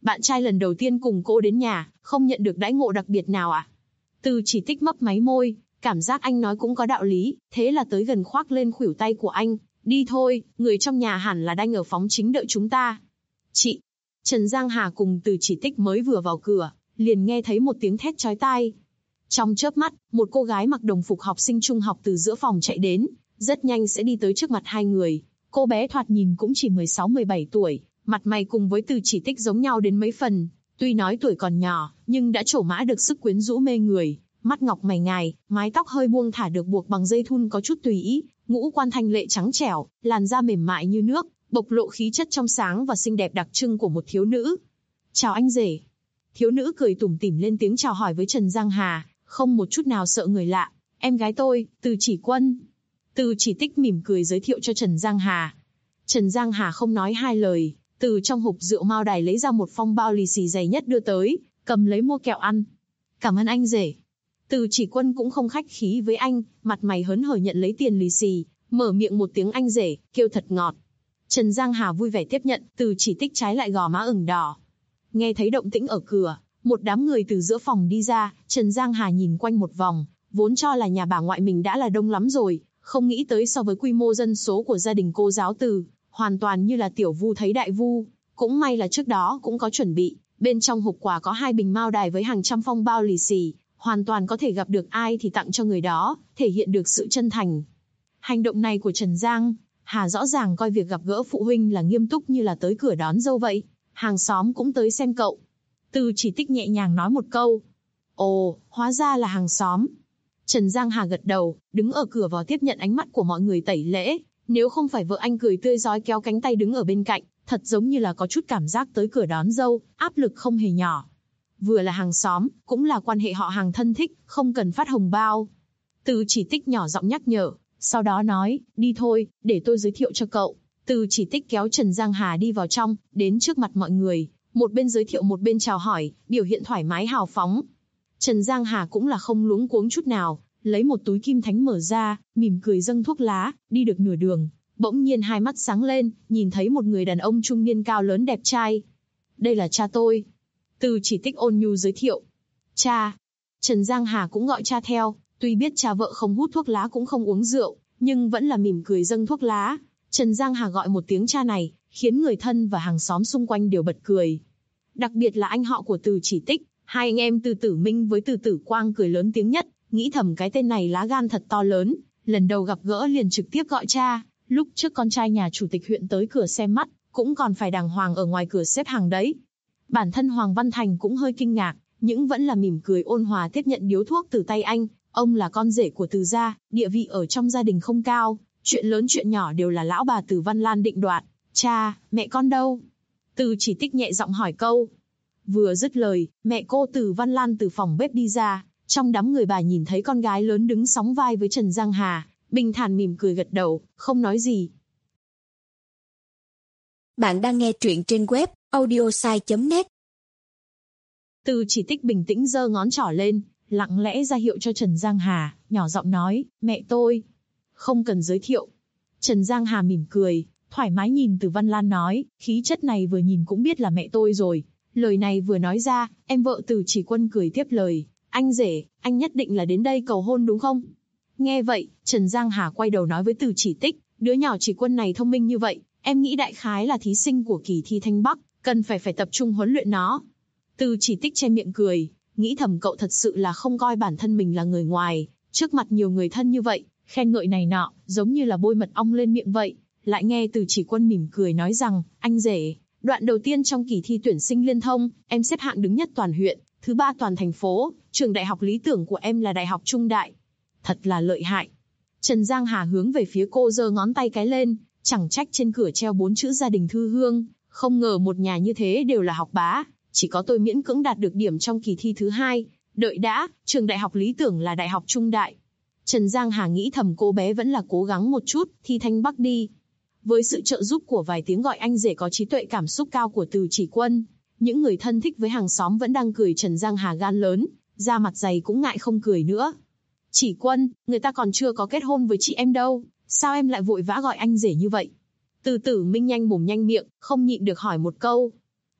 bạn trai lần đầu tiên cùng cô đến nhà, không nhận được đãi ngộ đặc biệt nào à? Từ Chỉ Tích mấp máy môi, cảm giác anh nói cũng có đạo lý, thế là tới gần khoác lên khuỷu tay của anh. Đi thôi, người trong nhà hẳn là đang ở phóng chính đợi chúng ta. Chị! Trần Giang Hà cùng Từ Chỉ Tích mới vừa vào cửa, liền nghe thấy một tiếng thét chói tai. Trong chớp mắt, một cô gái mặc đồng phục học sinh trung học từ giữa phòng chạy đến, rất nhanh sẽ đi tới trước mặt hai người. Cô bé thoạt nhìn cũng chỉ 16-17 tuổi, mặt mày cùng với Từ Chỉ Tích giống nhau đến mấy phần. Tuy nói tuổi còn nhỏ, nhưng đã trổ mã được sức quyến rũ mê người, mắt ngọc mày ngài, mái tóc hơi buông thả được buộc bằng dây thun có chút tùy ý, ngũ quan thanh lệ trắng trẻo, làn da mềm mại như nước, bộc lộ khí chất trong sáng và xinh đẹp đặc trưng của một thiếu nữ. Chào anh rể. Thiếu nữ cười tủm tỉm lên tiếng chào hỏi với Trần Giang Hà, không một chút nào sợ người lạ. Em gái tôi, Từ Chỉ Quân. Từ Chỉ Tích mỉm cười giới thiệu cho Trần Giang Hà. Trần Giang Hà không nói hai lời, từ trong hộp rượu Mao Đài lấy ra một phong bao lì xì dày nhất đưa tới, cầm lấy mua kẹo ăn. Cảm ơn anh rể. Từ Chỉ Quân cũng không khách khí với anh, mặt mày hớn hở nhận lấy tiền lì xì, mở miệng một tiếng anh rể, kêu thật ngọt. Trần Giang Hà vui vẻ tiếp nhận, Từ Chỉ Tích trái lại gò má ửng đỏ. Nghe thấy động tĩnh ở cửa, một đám người từ giữa phòng đi ra, Trần Giang Hà nhìn quanh một vòng, vốn cho là nhà bà ngoại mình đã là đông lắm rồi, không nghĩ tới so với quy mô dân số của gia đình cô giáo Từ, hoàn toàn như là tiểu vu thấy đại vu. Cũng may là trước đó cũng có chuẩn bị, bên trong hộp quà có 2 bình Mao Đài với hàng trăm phong bao lì xì, hoàn toàn có thể gặp được ai thì tặng cho người đó, thể hiện được sự chân thành. Hành động này của Trần Giang Hà rõ ràng coi việc gặp gỡ phụ huynh là nghiêm túc như là tới cửa đón dâu vậy. Hàng xóm cũng tới xem cậu. Từ Chỉ Tích nhẹ nhàng nói một câu. Ồ, hóa ra là hàng xóm. Trần Giang Hà gật đầu, đứng ở cửa vào tiếp nhận ánh mắt của mọi người tẩy lễ. Nếu không phải vợ anh cười tươi rói kéo cánh tay đứng ở bên cạnh, thật giống như là có chút cảm giác tới cửa đón dâu, áp lực không hề nhỏ. Vừa là hàng xóm, cũng là quan hệ họ hàng thân thích, không cần phát hồng bao. Từ Chỉ Tích nhỏ giọng nhắc nhở, sau đó nói, đi thôi, để tôi giới thiệu cho cậu. Từ Chỉ Tích kéo Trần Giang Hà đi vào trong, đến trước mặt mọi người, một bên giới thiệu một bên chào hỏi, biểu hiện thoải mái hào phóng. Trần Giang Hà cũng là không luống cuống chút nào, lấy một túi kim thánh mở ra, mỉm cười dâng thuốc lá, đi được nửa đường, bỗng nhiên hai mắt sáng lên, nhìn thấy một người đàn ông trung niên cao lớn đẹp trai. Đây là cha tôi. Từ Chỉ Tích ôn nhu giới thiệu. Cha. Trần Giang Hà cũng gọi cha theo, tuy biết cha vợ không hút thuốc lá cũng không uống rượu, nhưng vẫn là mỉm cười dâng thuốc lá. Trần Giang Hà gọi một tiếng cha này, khiến người thân và hàng xóm xung quanh đều bật cười. Đặc biệt là anh họ của Từ Chỉ Tích, hai anh em Từ Tử Minh với Từ Tử Quang cười lớn tiếng nhất, nghĩ thầm cái tên này lá gan thật to lớn, lần đầu gặp gỡ liền trực tiếp gọi cha. Lúc trước con trai nhà chủ tịch huyện tới cửa xem mắt, cũng còn phải đàng hoàng ở ngoài cửa xếp hàng đấy. Bản thân Hoàng Văn Thành cũng hơi kinh ngạc, nhưng vẫn là mỉm cười ôn hòa tiếp nhận điếu thuốc từ tay anh. Ông là con rể của Từ gia, địa vị ở trong gia đình không cao, chuyện lớn chuyện nhỏ đều là lão bà Từ Văn Lan định đoạt. Cha, mẹ con đâu? Từ Chỉ Tích nhẹ giọng hỏi câu. Vừa dứt lời, mẹ cô Từ Văn Lan từ phòng bếp đi ra, trong đám người bà nhìn thấy con gái lớn đứng sóng vai với Trần Giang Hà, bình thản mỉm cười gật đầu, không nói gì. Bạn đang nghe truyện trên web audiosai.net. Từ Chỉ Tích bình tĩnh giơ ngón trỏ lên, lặng lẽ ra hiệu cho Trần Giang Hà, nhỏ giọng nói, mẹ tôi. Không cần giới thiệu. Trần Giang Hà mỉm cười, thoải mái nhìn Từ Văn Lan nói, khí chất này vừa nhìn cũng biết là mẹ tôi rồi. Lời này vừa nói ra, em vợ Từ Chỉ Quân cười tiếp lời, anh rể, anh nhất định là đến đây cầu hôn đúng không? Nghe vậy, Trần Giang Hà quay đầu nói với Từ Chỉ Tích, đứa nhỏ Chỉ Quân này thông minh như vậy, em nghĩ đại khái là thí sinh của kỳ thi Thanh Bắc, cần phải tập trung huấn luyện nó. Từ Chỉ Tích che miệng cười, nghĩ thầm cậu thật sự là không coi bản thân mình là người ngoài, trước mặt nhiều người thân như vậy, khen ngợi này nọ, giống như là bôi mật ong lên miệng vậy. Lại nghe Từ Chỉ Quân mỉm cười nói rằng, anh rể, đoạn đầu tiên trong kỳ thi tuyển sinh liên thông, em xếp hạng đứng nhất toàn huyện, thứ 3 toàn thành phố, trường đại học lý tưởng của em là Đại học Trung Đại. Thật là lợi hại. Trần Giang Hà hướng về phía cô giơ ngón tay cái lên, chẳng trách trên cửa treo 4 chữ gia đình Thư Hương, không ngờ một nhà như thế đều là học bá, chỉ có tôi miễn cưỡng đạt được điểm trong kỳ thi thứ 2, đợi đã, trường đại học lý tưởng là Đại học Trung Đại. Trần Giang Hà nghĩ thầm cô bé vẫn là cố gắng một chút, thi Thanh Bắc đi. Với sự trợ giúp của vài tiếng gọi anh rể có trí tuệ cảm xúc cao của Từ Chỉ Quân, những người thân thích với hàng xóm vẫn đang cười Trần Giang Hà gan lớn, da mặt dày cũng ngại không cười nữa. Chỉ Quân, người ta còn chưa có kết hôn với chị em đâu, sao em lại vội vã gọi anh rể như vậy? Từ Tử Minh nhanh mồm nhanh miệng, không nhịn được hỏi một câu.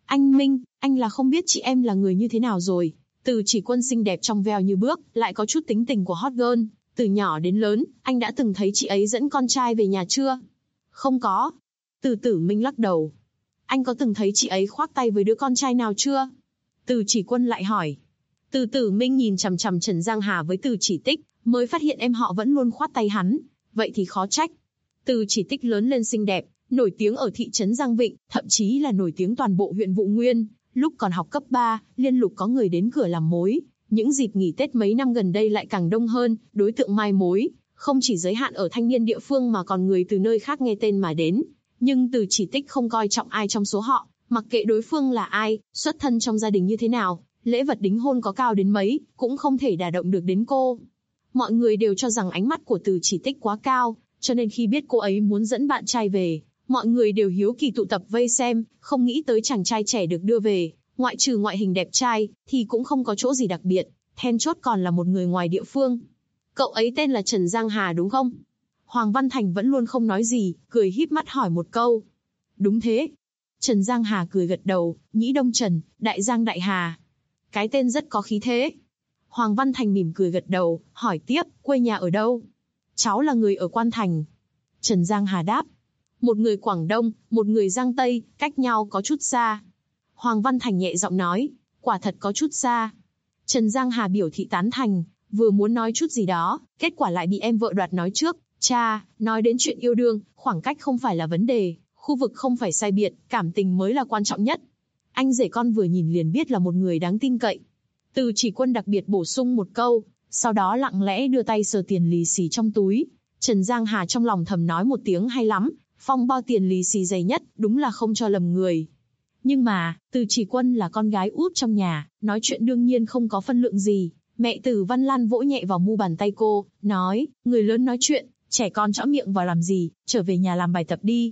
Anh Minh, anh là không biết chị em là người như thế nào rồi. Từ Chỉ Quân xinh đẹp trong veo như bước, lại có chút tính tình của hot girl. Từ nhỏ đến lớn, anh đã từng thấy chị ấy dẫn con trai về nhà chưa? Không có. Từ Tử Minh lắc đầu. Anh có từng thấy chị ấy khoác tay với đứa con trai nào chưa? Từ Chỉ Quân lại hỏi. Từ Tử Minh nhìn chằm chằm Trần Giang Hà với Từ Chỉ Tích, mới phát hiện em họ vẫn luôn khoác tay hắn. Vậy thì khó trách. Từ Chỉ Tích lớn lên xinh đẹp, nổi tiếng ở thị trấn Giang Vịnh, thậm chí là nổi tiếng toàn bộ huyện Vụ Nguyên. Lúc còn học cấp 3, liên lục có người đến cửa làm mối. Những dịp nghỉ Tết mấy năm gần đây lại càng đông hơn, đối tượng mai mối, không chỉ giới hạn ở thanh niên địa phương mà còn người từ nơi khác nghe tên mà đến. Nhưng Từ Chỉ Tích không coi trọng ai trong số họ, mặc kệ đối phương là ai, xuất thân trong gia đình như thế nào, lễ vật đính hôn có cao đến mấy, cũng không thể đả động được đến cô. Mọi người đều cho rằng ánh mắt của Từ Chỉ Tích quá cao, cho nên khi biết cô ấy muốn dẫn bạn trai về, mọi người đều hiếu kỳ tụ tập vây xem, không nghĩ tới chàng trai trẻ được đưa về, ngoại trừ ngoại hình đẹp trai, thì cũng không có chỗ gì đặc biệt, then chốt còn là một người ngoài địa phương. Cậu ấy tên là Trần Giang Hà đúng không? Hoàng Văn Thành vẫn luôn không nói gì, cười híp mắt hỏi một câu. Đúng thế. Trần Giang Hà cười gật đầu, Nhĩ Đông Trần, Đại Giang Đại Hà. Cái tên rất có khí thế. Hoàng Văn Thành mỉm cười gật đầu, hỏi tiếp, quê nhà ở đâu? Cháu là người ở Quan Thành. Trần Giang Hà đáp. Một người Quảng Đông, một người Giang Tây, cách nhau có chút xa. Hoàng Văn Thành nhẹ giọng nói, quả thật có chút xa. Trần Giang Hà biểu thị tán thành, vừa muốn nói chút gì đó, kết quả lại bị em vợ đoạt nói trước. Cha, nói đến chuyện yêu đương, khoảng cách không phải là vấn đề, khu vực không phải sai biệt, cảm tình mới là quan trọng nhất. Anh rể con vừa nhìn liền biết là một người đáng tin cậy. Từ Chỉ Quân đặc biệt bổ sung một câu, sau đó lặng lẽ đưa tay sờ tiền lì xì trong túi. Trần Giang Hà trong lòng thầm nói một tiếng hay lắm, phong bao tiền lì xì dày nhất, đúng là không cho lầm người. Nhưng mà, Từ Chỉ Quân là con gái út trong nhà, nói chuyện đương nhiên không có phân lượng gì. Mẹ Từ Văn Lan vỗ nhẹ vào mu bàn tay cô, nói, người lớn nói chuyện, trẻ con chõ miệng vào làm gì, trở về nhà làm bài tập đi.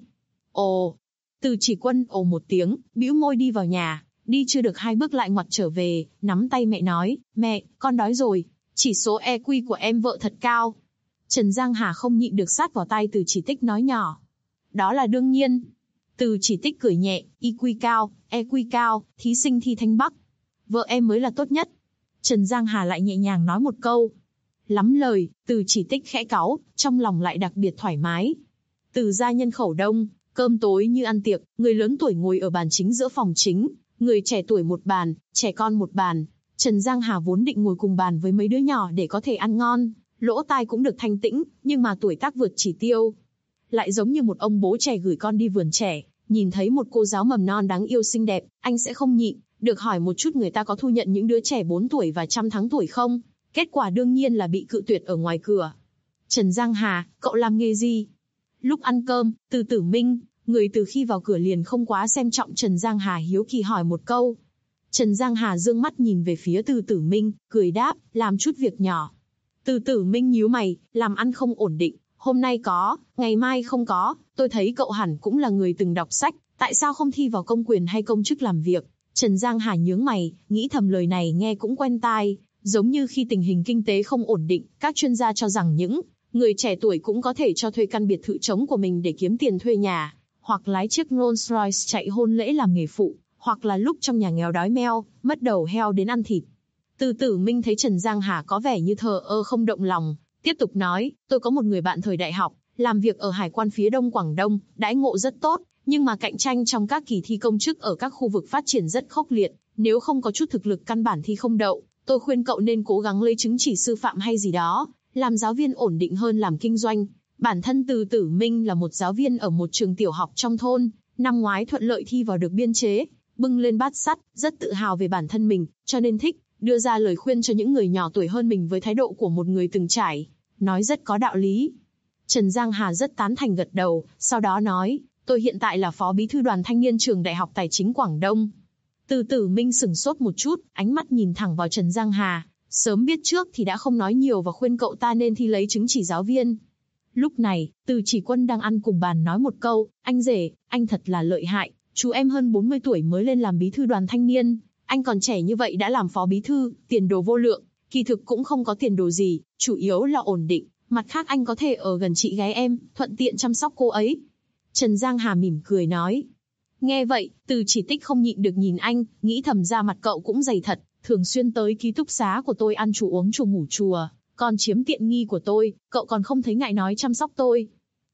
Ồ. Từ Chỉ Quân ồ một tiếng, bĩu môi đi vào nhà, đi chưa được 2 bước lại ngoặt trở về, nắm tay mẹ nói, mẹ, con đói rồi, chỉ số EQ của em vợ thật cao. Trần Giang Hà không nhịn được sát vào tay Từ Chỉ Tích nói nhỏ. Đó là đương nhiên. Từ Chỉ Tích cười nhẹ, EQ cao, EQ cao, thí sinh thi Thanh Bắc. Vợ em mới là tốt nhất. Trần Giang Hà lại nhẹ nhàng nói một câu. Lắm lời, Từ Chỉ Tích khẽ cáu, trong lòng lại đặc biệt thoải mái. Từ gia nhân khẩu đông, cơm tối như ăn tiệc, người lớn tuổi ngồi ở bàn chính giữa phòng chính, người trẻ tuổi một bàn, trẻ con một bàn. Trần Giang Hà vốn định ngồi cùng bàn với mấy đứa nhỏ để có thể ăn ngon, lỗ tai cũng được thanh tĩnh, nhưng mà tuổi tác vượt chỉ tiêu. Lại giống như một ông bố trẻ gửi con đi vườn trẻ, nhìn thấy một cô giáo mầm non đáng yêu xinh đẹp, anh sẽ không nhịn được hỏi một chút người ta có thu nhận những đứa trẻ 4 tuổi và 100 tháng tuổi không? Kết quả đương nhiên là bị cự tuyệt ở ngoài cửa. Trần Giang Hà, cậu làm nghề gì? Lúc ăn cơm, Từ Tử Minh, người từ khi vào cửa liền không quá xem trọng Trần Giang Hà hiếu kỳ hỏi một câu. Trần Giang Hà dương mắt nhìn về phía Từ Tử Minh, cười đáp, làm chút việc nhỏ. Từ Tử Minh nhíu mày, làm ăn không ổn định, hôm nay có, ngày mai không có, tôi thấy cậu hẳn cũng là người từng đọc sách, tại sao không thi vào công quyền hay công chức làm việc? Trần Giang Hà nhướng mày, nghĩ thầm lời này nghe cũng quen tai, giống như khi tình hình kinh tế không ổn định, các chuyên gia cho rằng những người trẻ tuổi cũng có thể cho thuê căn biệt thự trống của mình để kiếm tiền thuê nhà, hoặc lái chiếc Rolls Royce chạy hôn lễ làm nghề phụ, hoặc là lúc trong nhà nghèo đói meo, mất đầu heo đến ăn thịt. Từ Tử Minh thấy Trần Giang Hà có vẻ như thờ ơ không động lòng, tiếp tục nói, tôi có một người bạn thời đại học, làm việc ở hải quan phía đông Quảng Đông, đãi ngộ rất tốt, nhưng mà cạnh tranh trong các kỳ thi công chức ở các khu vực phát triển rất khốc liệt, nếu không có chút thực lực căn bản thi không đậu, tôi khuyên cậu nên cố gắng lấy chứng chỉ sư phạm hay gì đó, làm giáo viên ổn định hơn làm kinh doanh. Bản thân Từ Tử Minh là một giáo viên ở một trường tiểu học trong thôn, năm ngoái thuận lợi thi vào được biên chế, bưng lên bát sắt, rất tự hào về bản thân mình, cho nên thích đưa ra lời khuyên cho những người nhỏ tuổi hơn mình với thái độ của một người từng trải, nói rất có đạo lý. Trần Giang Hà rất tán thành gật đầu, sau đó nói, tôi hiện tại là phó bí thư đoàn thanh niên trường Đại học Tài chính Quảng Đông. Từ Tử Minh sửng sốt một chút, ánh mắt nhìn thẳng vào Trần Giang Hà, sớm biết trước thì đã không nói nhiều và khuyên cậu ta nên thi lấy chứng chỉ giáo viên. Lúc này, Từ Chỉ Quân đang ăn cùng bàn nói một câu, anh rể, anh thật là lợi hại, chú em hơn 40 tuổi mới lên làm bí thư đoàn thanh niên, anh còn trẻ như vậy đã làm phó bí thư, tiền đồ vô lượng, kỳ thực cũng không có tiền đồ gì, chủ yếu là ổn định, mặt khác anh có thể ở gần chị gái em, thuận tiện chăm sóc cô ấy. Trần Giang Hà mỉm cười nói. Nghe vậy, Từ Chỉ Tích không nhịn được nhìn anh, nghĩ thầm ra mặt cậu cũng dày thật, thường xuyên tới ký túc xá của tôi ăn chùa uống chùa ngủ chùa, còn chiếm tiện nghi của tôi, cậu còn không thấy ngại nói chăm sóc tôi.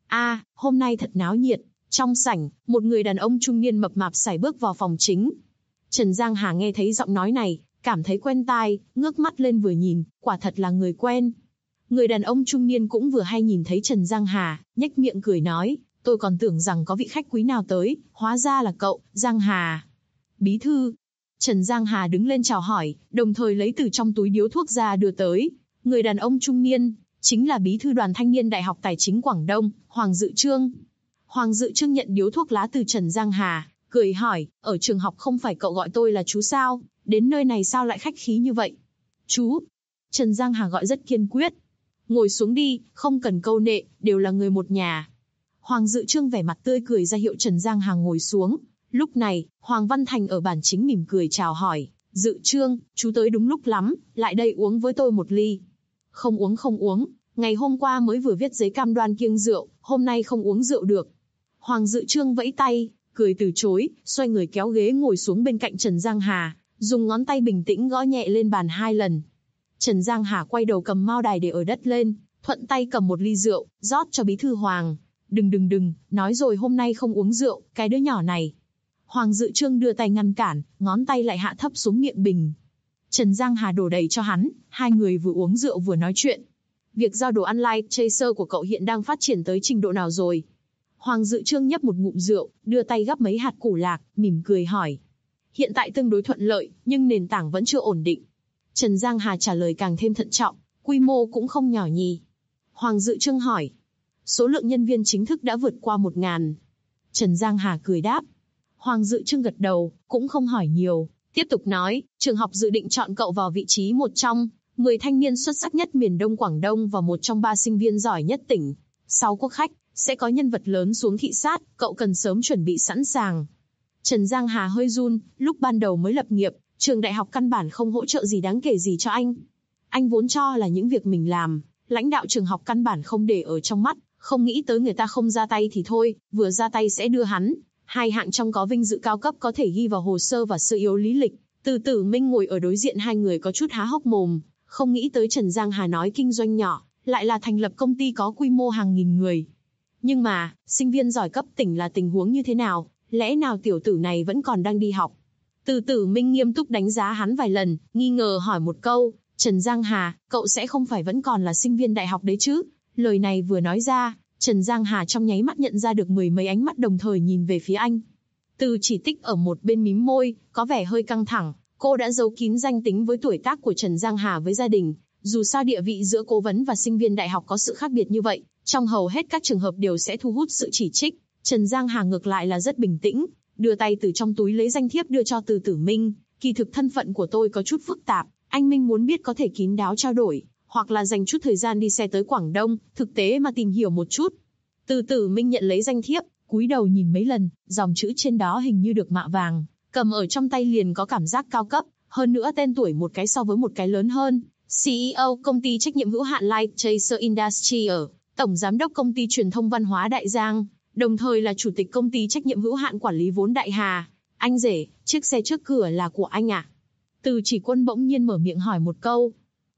Hôm nay thật náo nhiệt. Trong sảnh, một người đàn ông trung niên mập mạp sải bước vào phòng chính. Trần Giang Hà nghe thấy giọng nói này, cảm thấy quen tai, ngước mắt lên vừa nhìn, quả thật là người quen. Người đàn ông trung niên cũng vừa hay nhìn thấy Trần Giang Hà, nhếch miệng cười nói, tôi còn tưởng rằng có vị khách quý nào tới, hóa ra là cậu, Giang Hà. Bí thư. Trần Giang Hà đứng lên chào hỏi, đồng thời lấy từ trong túi điếu thuốc ra đưa tới. Người đàn ông trung niên, chính là bí thư đoàn thanh niên Đại học Tài chính Quảng Đông, Hoàng Dự Trương. Hoàng Dự Trương nhận điếu thuốc lá từ Trần Giang Hà, cười hỏi, ở trường học không phải cậu gọi tôi là chú sao, đến nơi này sao lại khách khí như vậy? Chú. Trần Giang Hà gọi rất kiên quyết. Ngồi xuống đi, không cần câu nệ, đều là người một nhà. Hoàng Dự Trương vẻ mặt tươi cười ra hiệu Trần Giang Hà ngồi xuống. Lúc này, Hoàng Văn Thành ở bản chính mỉm cười chào hỏi, Dự Trương, chú tới đúng lúc lắm, lại đây uống với tôi một ly. Không uống, ngày hôm qua mới vừa viết giấy cam đoan kiêng rượu, hôm nay không uống rượu được. Hoàng Dự Trương vẫy tay, cười từ chối, xoay người kéo ghế ngồi xuống bên cạnh Trần Giang Hà, dùng ngón tay bình tĩnh gõ nhẹ lên bàn 2 lần. Trần Giang Hà quay đầu cầm mao đài để ở đất lên, thuận tay cầm một ly rượu, rót cho bí thư Hoàng. Đừng, nói rồi hôm nay không uống rượu, cái đứa nhỏ này. Hoàng Dự Trương đưa tay ngăn cản, ngón tay lại hạ thấp xuống miệng bình. Trần Giang Hà đổ đầy cho hắn, hai người vừa uống rượu vừa nói chuyện. Việc giao đồ ăn live chaser của cậu hiện đang phát triển tới trình độ nào rồi? Hoàng Dự Trương nhấp một ngụm rượu, đưa tay gắp mấy hạt củ lạc, mỉm cười hỏi. Hiện tại tương đối thuận lợi, nhưng nền tảng vẫn chưa ổn định. Trần Giang Hà trả lời càng thêm thận trọng, quy mô cũng không nhỏ nhì. Hoàng Dự Trương hỏi. Số lượng nhân viên chính thức đã vượt qua 1000. Trần Giang Hà cười đáp. Hoàng Dự Trương gật đầu, cũng không hỏi nhiều, tiếp tục nói, trường học dự định chọn cậu vào vị trí một trong 10 thanh niên xuất sắc nhất miền Đông Quảng Đông và một trong 3 sinh viên giỏi nhất tỉnh. Sau quốc khách, sẽ có nhân vật lớn xuống thị sát, cậu cần sớm chuẩn bị sẵn sàng. Trần Giang Hà hơi run, lúc ban đầu mới lập nghiệp, trường đại học căn bản không hỗ trợ gì đáng kể gì cho anh. Anh vốn cho là những việc mình làm, lãnh đạo trường học căn bản không để ở trong mắt, không nghĩ tới người ta không ra tay thì thôi, vừa ra tay sẽ đưa hắn 2 hạng trong có vinh dự cao cấp có thể ghi vào hồ sơ và sơ yếu lý lịch. Từ Tử Minh ngồi ở đối diện hai người có chút há hốc mồm, không nghĩ tới Trần Giang Hà nói kinh doanh nhỏ, lại là thành lập công ty có quy mô hàng nghìn người. Nhưng mà, sinh viên giỏi cấp tỉnh là tình huống như thế nào, lẽ nào tiểu tử này vẫn còn đang đi học? Từ Tử Minh nghiêm túc đánh giá hắn vài lần, nghi ngờ hỏi một câu, Trần Giang Hà, cậu sẽ không phải vẫn còn là sinh viên đại học đấy chứ? Lời này vừa nói ra, Trần Giang Hà trong nháy mắt nhận ra được 10 mấy ánh mắt đồng thời nhìn về phía anh. Từ Chỉ Tích ở một bên mím môi, có vẻ hơi căng thẳng, cô đã giấu kín danh tính với tuổi tác của Trần Giang Hà với gia đình. Dù sao địa vị giữa cố vấn và sinh viên đại học có sự khác biệt như vậy, trong hầu hết các trường hợp đều sẽ thu hút sự chỉ trích. Trần Giang Hà ngược lại là rất bình tĩnh, đưa tay từ trong túi lấy danh thiếp đưa cho Từ Tử Minh. Kỳ thực thân phận của tôi có chút phức tạp, anh Minh muốn biết có thể kín đáo trao đổi, hoặc là dành chút thời gian đi xe tới Quảng Đông, thực tế mà tìm hiểu một chút. Từ Tử Minh nhận lấy danh thiếp, cúi đầu nhìn mấy lần, dòng chữ trên đó hình như được mạ vàng, cầm ở trong tay liền có cảm giác cao cấp, hơn nữa tên tuổi một cái so với một cái lớn hơn. CEO công ty trách nhiệm hữu hạn Light Chaser Industries, tổng giám đốc công ty truyền thông văn hóa Đại Giang, đồng thời là chủ tịch công ty trách nhiệm hữu hạn quản lý vốn Đại Hà. Anh rể, chiếc xe trước cửa là của anh à? Từ Chỉ Quân bỗng nhiên mở miệng hỏi một câu.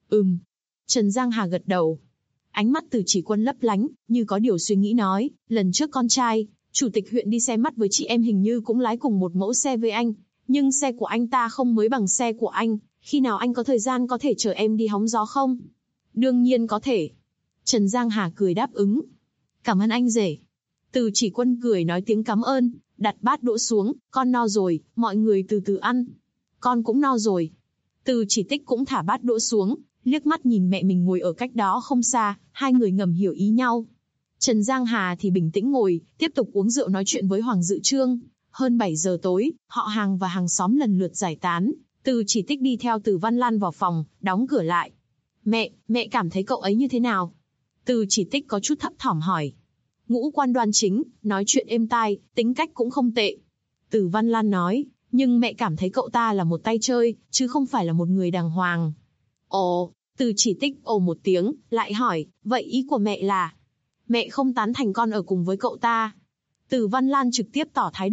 Trần Giang Hà gật đầu. Ánh mắt Từ Chỉ Quân lấp lánh, như có điều suy nghĩ nói, lần trước con trai, chủ tịch huyện đi xe mắt với chị em hình như cũng lái cùng một mẫu xe với anh, nhưng xe của anh ta không mới bằng xe của anh, khi nào anh có thời gian có thể chở em đi hóng gió không? Đương nhiên có thể. Trần Giang Hà cười đáp ứng. Cảm ơn anh rể. Từ Chỉ Quân cười nói tiếng cảm ơn, đặt bát đũa xuống, con no rồi, mọi người từ từ ăn. Con cũng no rồi. Từ Chỉ Tích cũng thả bát đũa xuống, liếc mắt nhìn mẹ mình ngồi ở cách đó không xa, hai người ngầm hiểu ý nhau. Trần Giang Hà thì bình tĩnh ngồi, tiếp tục uống rượu nói chuyện với Hoàng Dự Trương. Hơn 7 giờ tối, họ hàng và hàng xóm lần lượt giải tán. Từ Chỉ Tích đi theo Từ Văn Lan vào phòng, đóng cửa lại. Mẹ cảm thấy cậu ấy như thế nào? Từ Chỉ Tích có chút thấp thỏm hỏi. Ngũ quan đoan chính, nói chuyện êm tai, tính cách cũng không tệ. Từ Văn Lan nói, nhưng mẹ cảm thấy cậu ta là một tay chơi, chứ không phải là một người đàng hoàng. Ồ, Từ Chỉ Tích ồ một tiếng, lại hỏi, vậy ý của mẹ là? Mẹ không tán thành con ở cùng với cậu ta. Từ Văn Lan trực tiếp tỏ thái độ,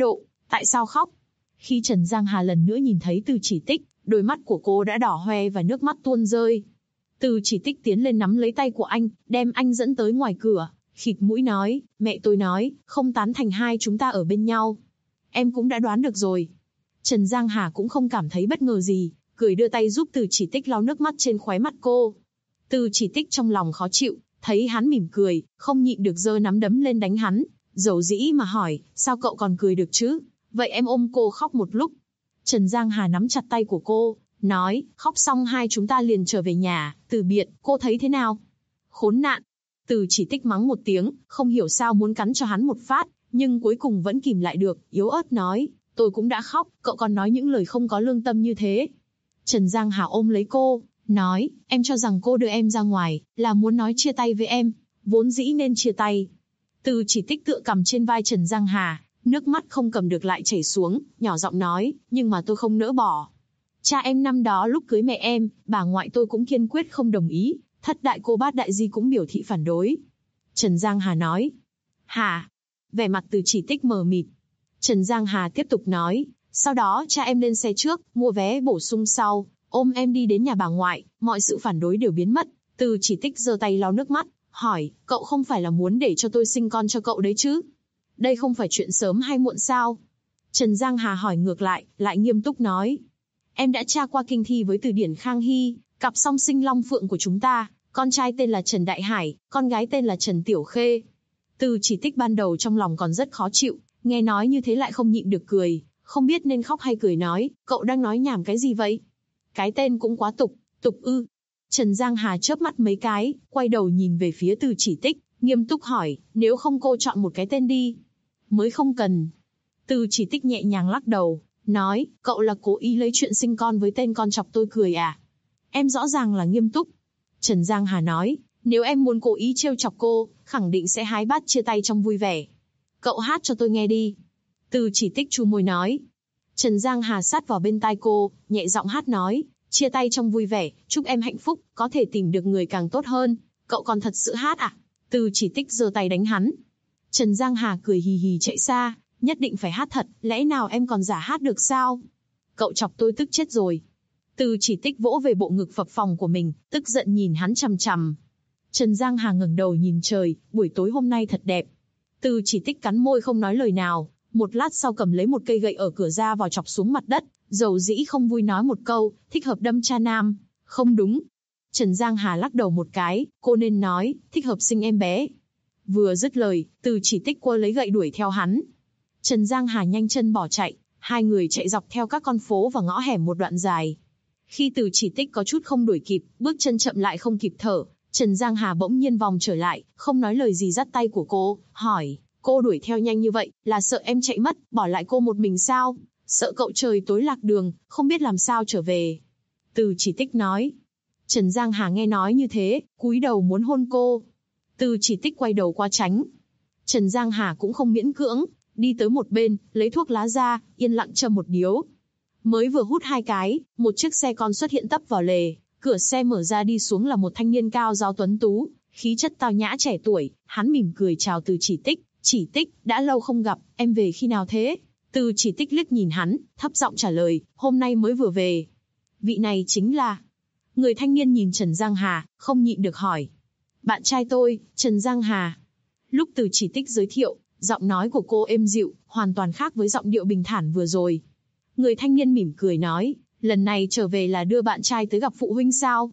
Tại sao khóc? Khi Trần Giang Hà lần nữa nhìn thấy Từ Chỉ Tích, đôi mắt của cô đã đỏ hoe và nước mắt tuôn rơi. Từ Chỉ Tích tiến lên nắm lấy tay của anh, đem anh dẫn tới ngoài cửa, khịt mũi nói, mẹ tôi nói, không tán thành hai chúng ta ở bên nhau. Em cũng đã đoán được rồi. Trần Giang Hà cũng không cảm thấy bất ngờ gì, cười đưa tay giúp Từ Chỉ Tích lau nước mắt trên khóe mắt cô. Từ Chỉ Tích trong lòng khó chịu, thấy hắn mỉm cười, không nhịn được giơ nắm đấm lên đánh hắn, dầu dĩ mà hỏi, sao cậu còn cười được chứ? Vậy em ôm cô khóc một lúc. Trần Giang Hà nắm chặt tay của cô, nói, khóc xong hai chúng ta liền trở về nhà, từ biệt, cô thấy thế nào? Khốn nạn. Từ Chỉ Tích mắng một tiếng, không hiểu sao muốn cắn cho hắn một phát, nhưng cuối cùng vẫn kìm lại được, yếu ớt nói, tôi cũng đã khóc, cậu còn nói những lời không có lương tâm như thế. Trần Giang Hà ôm lấy cô, nói, em cho rằng cô đưa em ra ngoài, là muốn nói chia tay với em, vốn dĩ nên chia tay. Từ Chỉ Tích tựa cằm trên vai Trần Giang Hà, nước mắt không cầm được lại chảy xuống, nhỏ giọng nói, nhưng mà tôi không nỡ bỏ. Cha em năm đó lúc cưới mẹ em, bà ngoại tôi cũng kiên quyết không đồng ý, thất đại cô bát đại di cũng biểu thị phản đối. Trần Giang Hà nói, hả? Vẻ mặt Từ Chỉ Tích mờ mịt. Trần Giang Hà tiếp tục nói, sau đó cha em lên xe trước, mua vé bổ sung sau, ôm em đi đến nhà bà ngoại, mọi sự phản đối đều biến mất. Từ Chỉ Tích giơ tay lau nước mắt, hỏi, cậu không phải là muốn để cho tôi sinh con cho cậu đấy chứ? Đây không phải chuyện sớm hay muộn sao? Trần Giang Hà hỏi ngược lại nghiêm túc nói, em đã tra qua kinh thi với từ điển Khang Hy, cặp song sinh long phượng của chúng ta, con trai tên là Trần Đại Hải, con gái tên là Trần Tiểu Khê. Từ Chỉ Tích ban đầu trong lòng còn rất khó chịu, nghe nói như thế lại không nhịn được cười, không biết nên khóc hay cười nói, cậu đang nói nhảm cái gì vậy? Cái tên cũng quá tục ư? Trần Giang Hà chớp mắt mấy cái, quay đầu nhìn về phía Từ Chỉ Tích, nghiêm túc hỏi, nếu không cô chọn một cái tên đi. Mới không cần. Từ Chỉ Tích nhẹ nhàng lắc đầu, nói, cậu là cố ý lấy chuyện sinh con với tên con chọc tôi cười à? Em rõ ràng là nghiêm túc. Trần Giang Hà nói, nếu em muốn cố ý trêu chọc cô, khẳng định sẽ hái bát chia tay trong vui vẻ. Cậu hát cho tôi nghe đi. Từ Chỉ Tích chu môi nói. Trần Giang Hà sát vào bên tai cô, nhẹ giọng hát nói, chia tay trong vui vẻ, chúc em hạnh phúc, có thể tìm được người càng tốt hơn. Cậu còn thật sự hát à? Từ Chỉ Tích giơ tay đánh hắn. Trần Giang Hà cười hì hì chạy xa, nhất định phải hát thật, lẽ nào em còn giả hát được sao? Cậu chọc tôi tức chết rồi. Từ Chỉ Tích vỗ về bộ ngực phập phồng của mình, tức giận nhìn hắn chằm chằm. Trần Giang Hà ngẩng đầu nhìn trời, buổi tối hôm nay thật đẹp. Từ Chỉ Tích cắn môi không nói lời nào, một lát sau cầm lấy một cây gậy ở cửa ra vào chọc xuống mặt đất, dầu dĩ không vui nói một câu, thích hợp đâm cha nam. Không đúng. Trần Giang Hà lắc đầu một cái, cô nên nói, thích hợp sinh em bé. Vừa dứt lời, Từ Chỉ Tích quơ lấy gậy đuổi theo hắn. Trần Giang Hà nhanh chân bỏ chạy, hai người chạy dọc theo các con phố và ngõ hẻm một đoạn dài. Khi Từ Chỉ Tích có chút không đuổi kịp, bước chân chậm lại không kịp thở, Trần Giang Hà bỗng nhiên vòng trở lại, không nói lời gì dắt tay của cô, hỏi, cô đuổi theo nhanh như vậy, là sợ em chạy mất, bỏ lại cô một mình sao? Sợ cậu trời tối lạc đường, không biết làm sao trở về. Từ Chỉ Tích nói. Trần Giang Hà nghe nói như thế, cúi đầu muốn hôn cô. Từ Chỉ Tích quay đầu qua tránh. Trần Giang Hà cũng không miễn cưỡng, đi tới một bên, lấy thuốc lá ra, yên lặng châm một điếu. Mới vừa hút hai cái, một chiếc xe con xuất hiện tấp vào lề, cửa xe mở ra đi xuống là một thanh niên cao ráo tuấn tú, khí chất tao nhã trẻ tuổi, hắn mỉm cười chào Từ Chỉ Tích, Chỉ Tích, đã lâu không gặp, em về khi nào thế? Từ Chỉ Tích liếc nhìn hắn, thấp giọng trả lời, hôm nay mới vừa về. Vị này chính là... Người thanh niên nhìn Trần Giang Hà, không nhịn được hỏi. Bạn trai tôi, Trần Giang Hà. Lúc Từ Chỉ Tích giới thiệu, giọng nói của cô êm dịu, hoàn toàn khác với giọng điệu bình thản vừa rồi. Người thanh niên mỉm cười nói, lần này trở về là đưa bạn trai tới gặp phụ huynh sao?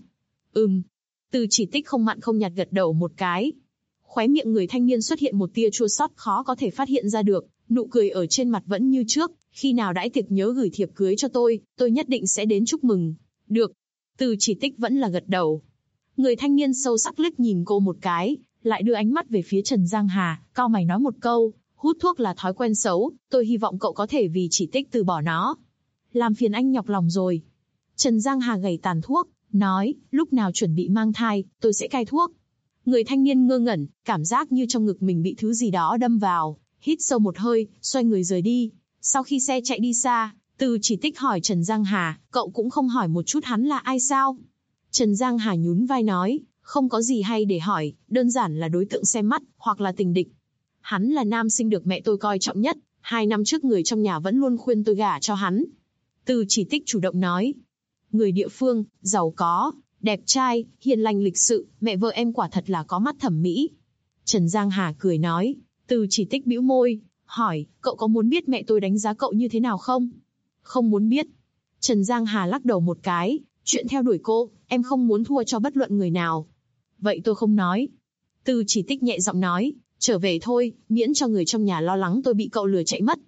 Từ Chỉ Tích không mặn không nhạt gật đầu một cái. Khóe miệng người thanh niên xuất hiện một tia chua xót khó có thể phát hiện ra được, nụ cười ở trên mặt vẫn như trước, khi nào đãi tiệc nhớ gửi thiệp cưới cho tôi nhất định sẽ đến chúc mừng. Được. Từ Chỉ Tích vẫn là gật đầu. Người thanh niên sâu sắc liếc nhìn cô một cái, lại đưa ánh mắt về phía Trần Giang Hà, cau mày nói một câu, hút thuốc là thói quen xấu, tôi hy vọng cậu có thể vì Chỉ Tích từ bỏ nó. Làm phiền anh nhọc lòng rồi. Trần Giang Hà gảy tàn thuốc, nói, lúc nào chuẩn bị mang thai, tôi sẽ cai thuốc. Người thanh niên ngơ ngẩn, cảm giác như trong ngực mình bị thứ gì đó đâm vào, hít sâu một hơi, xoay người rời đi. Sau khi xe chạy đi xa, Từ Chỉ Tích hỏi Trần Giang Hà, cậu cũng không hỏi một chút hắn là ai sao? Trần Giang Hà nhún vai nói, không có gì hay để hỏi, đơn giản là đối tượng xem mắt, hoặc là tình địch. Hắn là nam sinh được mẹ tôi coi trọng nhất, 2 năm trước người trong nhà vẫn luôn khuyên tôi gả cho hắn. Từ Chỉ Tích chủ động nói. Người địa phương, giàu có, đẹp trai, hiền lành lịch sự, mẹ vợ em quả thật là có mắt thẩm mỹ. Trần Giang Hà cười nói. Từ Chỉ Tích bĩu môi, hỏi, cậu có muốn biết mẹ tôi đánh giá cậu như thế nào không? Không muốn biết. Trần Giang Hà lắc đầu một cái, chuyện theo đuổi cô, em không muốn thua cho bất luận người nào. Vậy tôi không nói. Từ Chỉ Tích nhẹ giọng nói, trở về thôi, miễn cho người trong nhà lo lắng tôi bị cậu lừa chạy mất.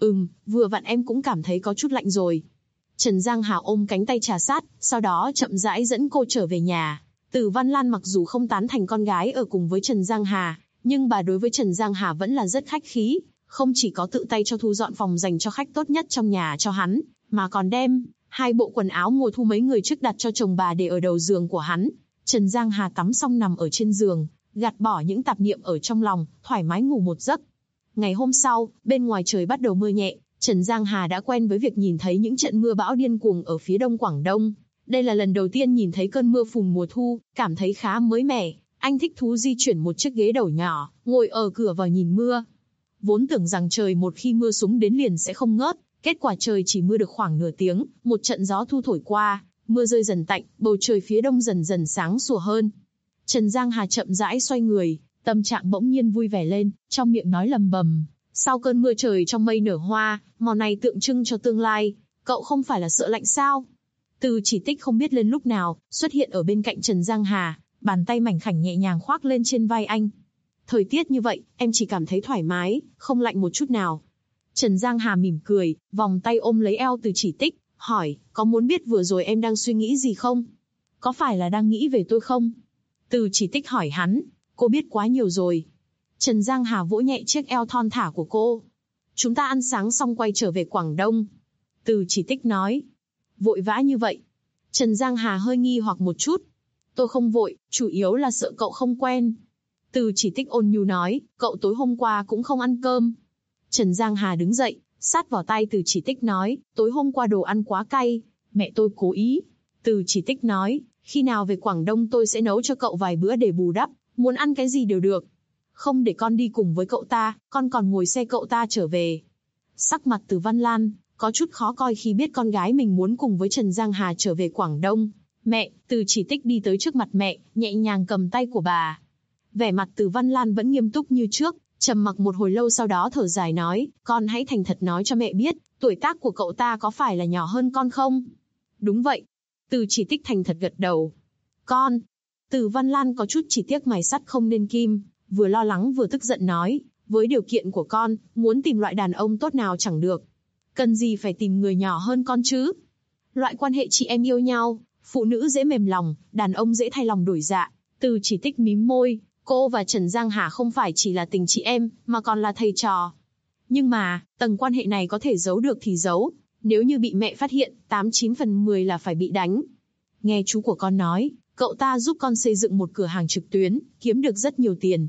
Vừa vặn em cũng cảm thấy có chút lạnh rồi. Trần Giang Hà ôm cánh tay trà sát, sau đó chậm rãi dẫn cô trở về nhà. Từ Văn Lan mặc dù không tán thành con gái ở cùng với Trần Giang Hà, nhưng bà đối với Trần Giang Hà vẫn là rất khách khí, không chỉ có tự tay cho thu dọn phòng dành cho khách tốt nhất trong nhà cho hắn, mà còn đem 2 bộ quần áo mùa thu mấy người trước đặt cho chồng bà để ở đầu giường của hắn. Trần Giang Hà tắm xong nằm ở trên giường, gạt bỏ những tạp niệm ở trong lòng, thoải mái ngủ một giấc. Ngày hôm sau, bên ngoài trời bắt đầu mưa nhẹ, Trần Giang Hà đã quen với việc nhìn thấy những trận mưa bão điên cuồng ở phía đông Quảng Đông. Đây là lần đầu tiên nhìn thấy cơn mưa phùn mùa thu, cảm thấy khá mới mẻ. Anh thích thú di chuyển một chiếc ghế đầu nhỏ, ngồi ở cửa vào nhìn mưa. Vốn tưởng rằng trời một khi mưa xuống đến liền sẽ không ngớt, kết quả trời chỉ mưa được khoảng nửa tiếng, một trận gió thu thổi qua, mưa rơi dần tạnh, bầu trời phía đông dần dần sáng sủa hơn. Trần Giang Hà chậm rãi xoay người, tâm trạng bỗng nhiên vui vẻ lên, trong miệng nói lầm bầm. Sau cơn mưa trời trong mây nở hoa, màu này tượng trưng cho tương lai, cậu không phải là sợ lạnh sao? Từ Chỉ Tích không biết lên lúc nào, xuất hiện ở bên cạnh Trần Giang Hà, bàn tay mảnh khảnh nhẹ nhàng khoác lên trên vai anh. Thời tiết như vậy, em chỉ cảm thấy thoải mái, không lạnh một chút nào. Trần Giang Hà mỉm cười, vòng tay ôm lấy eo Từ Chỉ Tích, hỏi, có muốn biết vừa rồi em đang suy nghĩ gì không? Có phải là đang nghĩ về tôi không? Từ Chỉ Tích hỏi hắn, cô biết quá nhiều rồi. Trần Giang Hà vỗ nhẹ chiếc eo thon thả của cô. Chúng ta ăn sáng xong quay trở về Quảng Đông. Từ Chỉ Tích nói. Vội vã như vậy. Trần Giang Hà hơi nghi hoặc một chút. Tôi không vội, chủ yếu là sợ cậu không quen. Từ Chỉ Tích ôn nhu nói, cậu tối hôm qua cũng không ăn cơm. Trần Giang Hà đứng dậy, sát vào tay Từ Chỉ Tích nói, tối hôm qua đồ ăn quá cay, mẹ tôi cố ý. Từ Chỉ Tích nói, khi nào về Quảng Đông tôi sẽ nấu cho cậu vài bữa để bù đắp, muốn ăn cái gì đều được. Không để con đi cùng với cậu ta, con còn ngồi xe cậu ta trở về. Sắc mặt Từ Văn Lan có chút khó coi khi biết con gái mình muốn cùng với Trần Giang Hà trở về Quảng Đông. Mẹ, Từ Chỉ Tích đi tới trước mặt mẹ, nhẹ nhàng cầm tay của bà. Vẻ mặt Từ Văn Lan vẫn nghiêm túc như trước, trầm mặc một hồi lâu sau đó thở dài nói, con hãy thành thật nói cho mẹ biết, tuổi tác của cậu ta có phải là nhỏ hơn con không? Đúng vậy. Từ Chỉ Tích thành thật gật đầu. Con. Từ Văn Lan có chút chỉ tiếc mài sắt không nên kim, vừa lo lắng vừa tức giận nói, với điều kiện của con, muốn tìm loại đàn ông tốt nào chẳng được. Cần gì phải tìm người nhỏ hơn con chứ? Loại quan hệ chị em yêu nhau, phụ nữ dễ mềm lòng, đàn ông dễ thay lòng đổi dạ. Từ Chỉ Tích mím môi, cô và Trần Giang Hà không phải chỉ là tình chị em, mà còn là thầy trò. Nhưng mà, tầng quan hệ này có thể giấu được thì giấu, nếu như bị mẹ phát hiện, 89 phần 10 là phải bị đánh. Nghe chú của con nói, cậu ta giúp con xây dựng một cửa hàng trực tuyến, kiếm được rất nhiều tiền.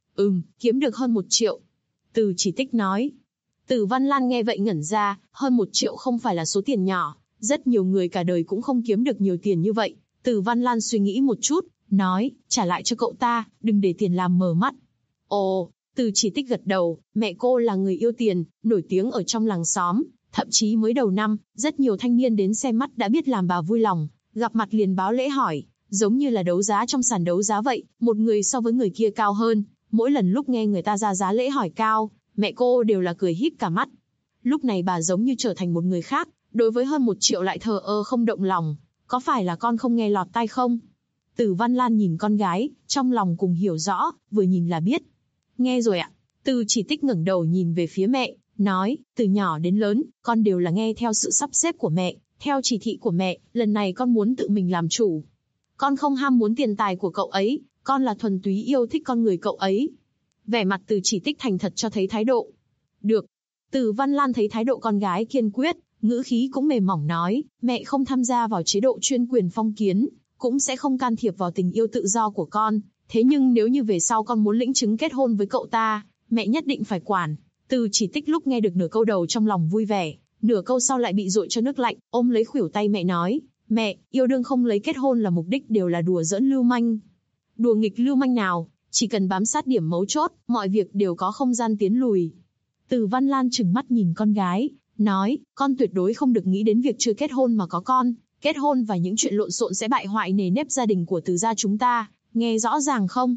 Kiếm được hơn 1 triệu. Từ Chỉ Tích nói. Từ Văn Lan nghe vậy ngẩn ra, hơn 1 triệu không phải là số tiền nhỏ, rất nhiều người cả đời cũng không kiếm được nhiều tiền như vậy. Từ Văn Lan suy nghĩ một chút, nói, trả lại cho cậu ta, đừng để tiền làm mờ mắt. Ồ, Từ Chỉ Tích gật đầu, mẹ cô là người yêu tiền, nổi tiếng ở trong làng xóm, thậm chí mới đầu năm, rất nhiều thanh niên đến xem mắt đã biết làm bà vui lòng, gặp mặt liền báo lễ hỏi, giống như là đấu giá trong sàn đấu giá vậy, một người so với người kia cao hơn, mỗi lần lúc nghe người ta ra giá lễ hỏi cao, mẹ cô đều là cười híp cả mắt. Lúc này bà giống như trở thành một người khác, đối với hơn 1 triệu lại thờ ơ không động lòng, có phải là con không nghe lọt tai không? Từ Văn Lan nhìn con gái, trong lòng cùng hiểu rõ, vừa nhìn là biết. Nghe rồi ạ. Từ Chỉ Tích ngẩng đầu nhìn về phía mẹ, nói, từ nhỏ đến lớn, con đều là nghe theo sự sắp xếp của mẹ, theo chỉ thị của mẹ, lần này con muốn tự mình làm chủ. Con không ham muốn tiền tài của cậu ấy, con là thuần túy yêu thích con người cậu ấy. Vẻ mặt Từ Chỉ Tích thành thật cho thấy thái độ. Được. Từ Văn Lan thấy thái độ con gái kiên quyết, ngữ khí cũng mềm mỏng nói, mẹ không tham gia vào chế độ chuyên quyền phong kiến, cũng sẽ không can thiệp vào tình yêu tự do của con. Thế nhưng nếu như về sau con muốn lĩnh chứng kết hôn với cậu ta, mẹ nhất định phải quản. Từ Chỉ Tích lúc nghe được nửa câu đầu trong lòng vui vẻ, nửa câu sau lại bị dội cho nước lạnh, ôm lấy khuỷu tay mẹ nói, mẹ, yêu đương không lấy kết hôn là mục đích đều là đùa giỡn lưu manh. Đùa nghịch lưu manh nào, chỉ cần bám sát điểm mấu chốt, mọi việc đều có không gian tiến lùi. Từ Văn Lan trừng mắt nhìn con gái, nói, con tuyệt đối không được nghĩ đến việc chưa kết hôn mà có con. Kết hôn và những chuyện lộn xộn sẽ bại hoại nề nếp gia đình của Từ gia chúng ta, nghe rõ ràng không?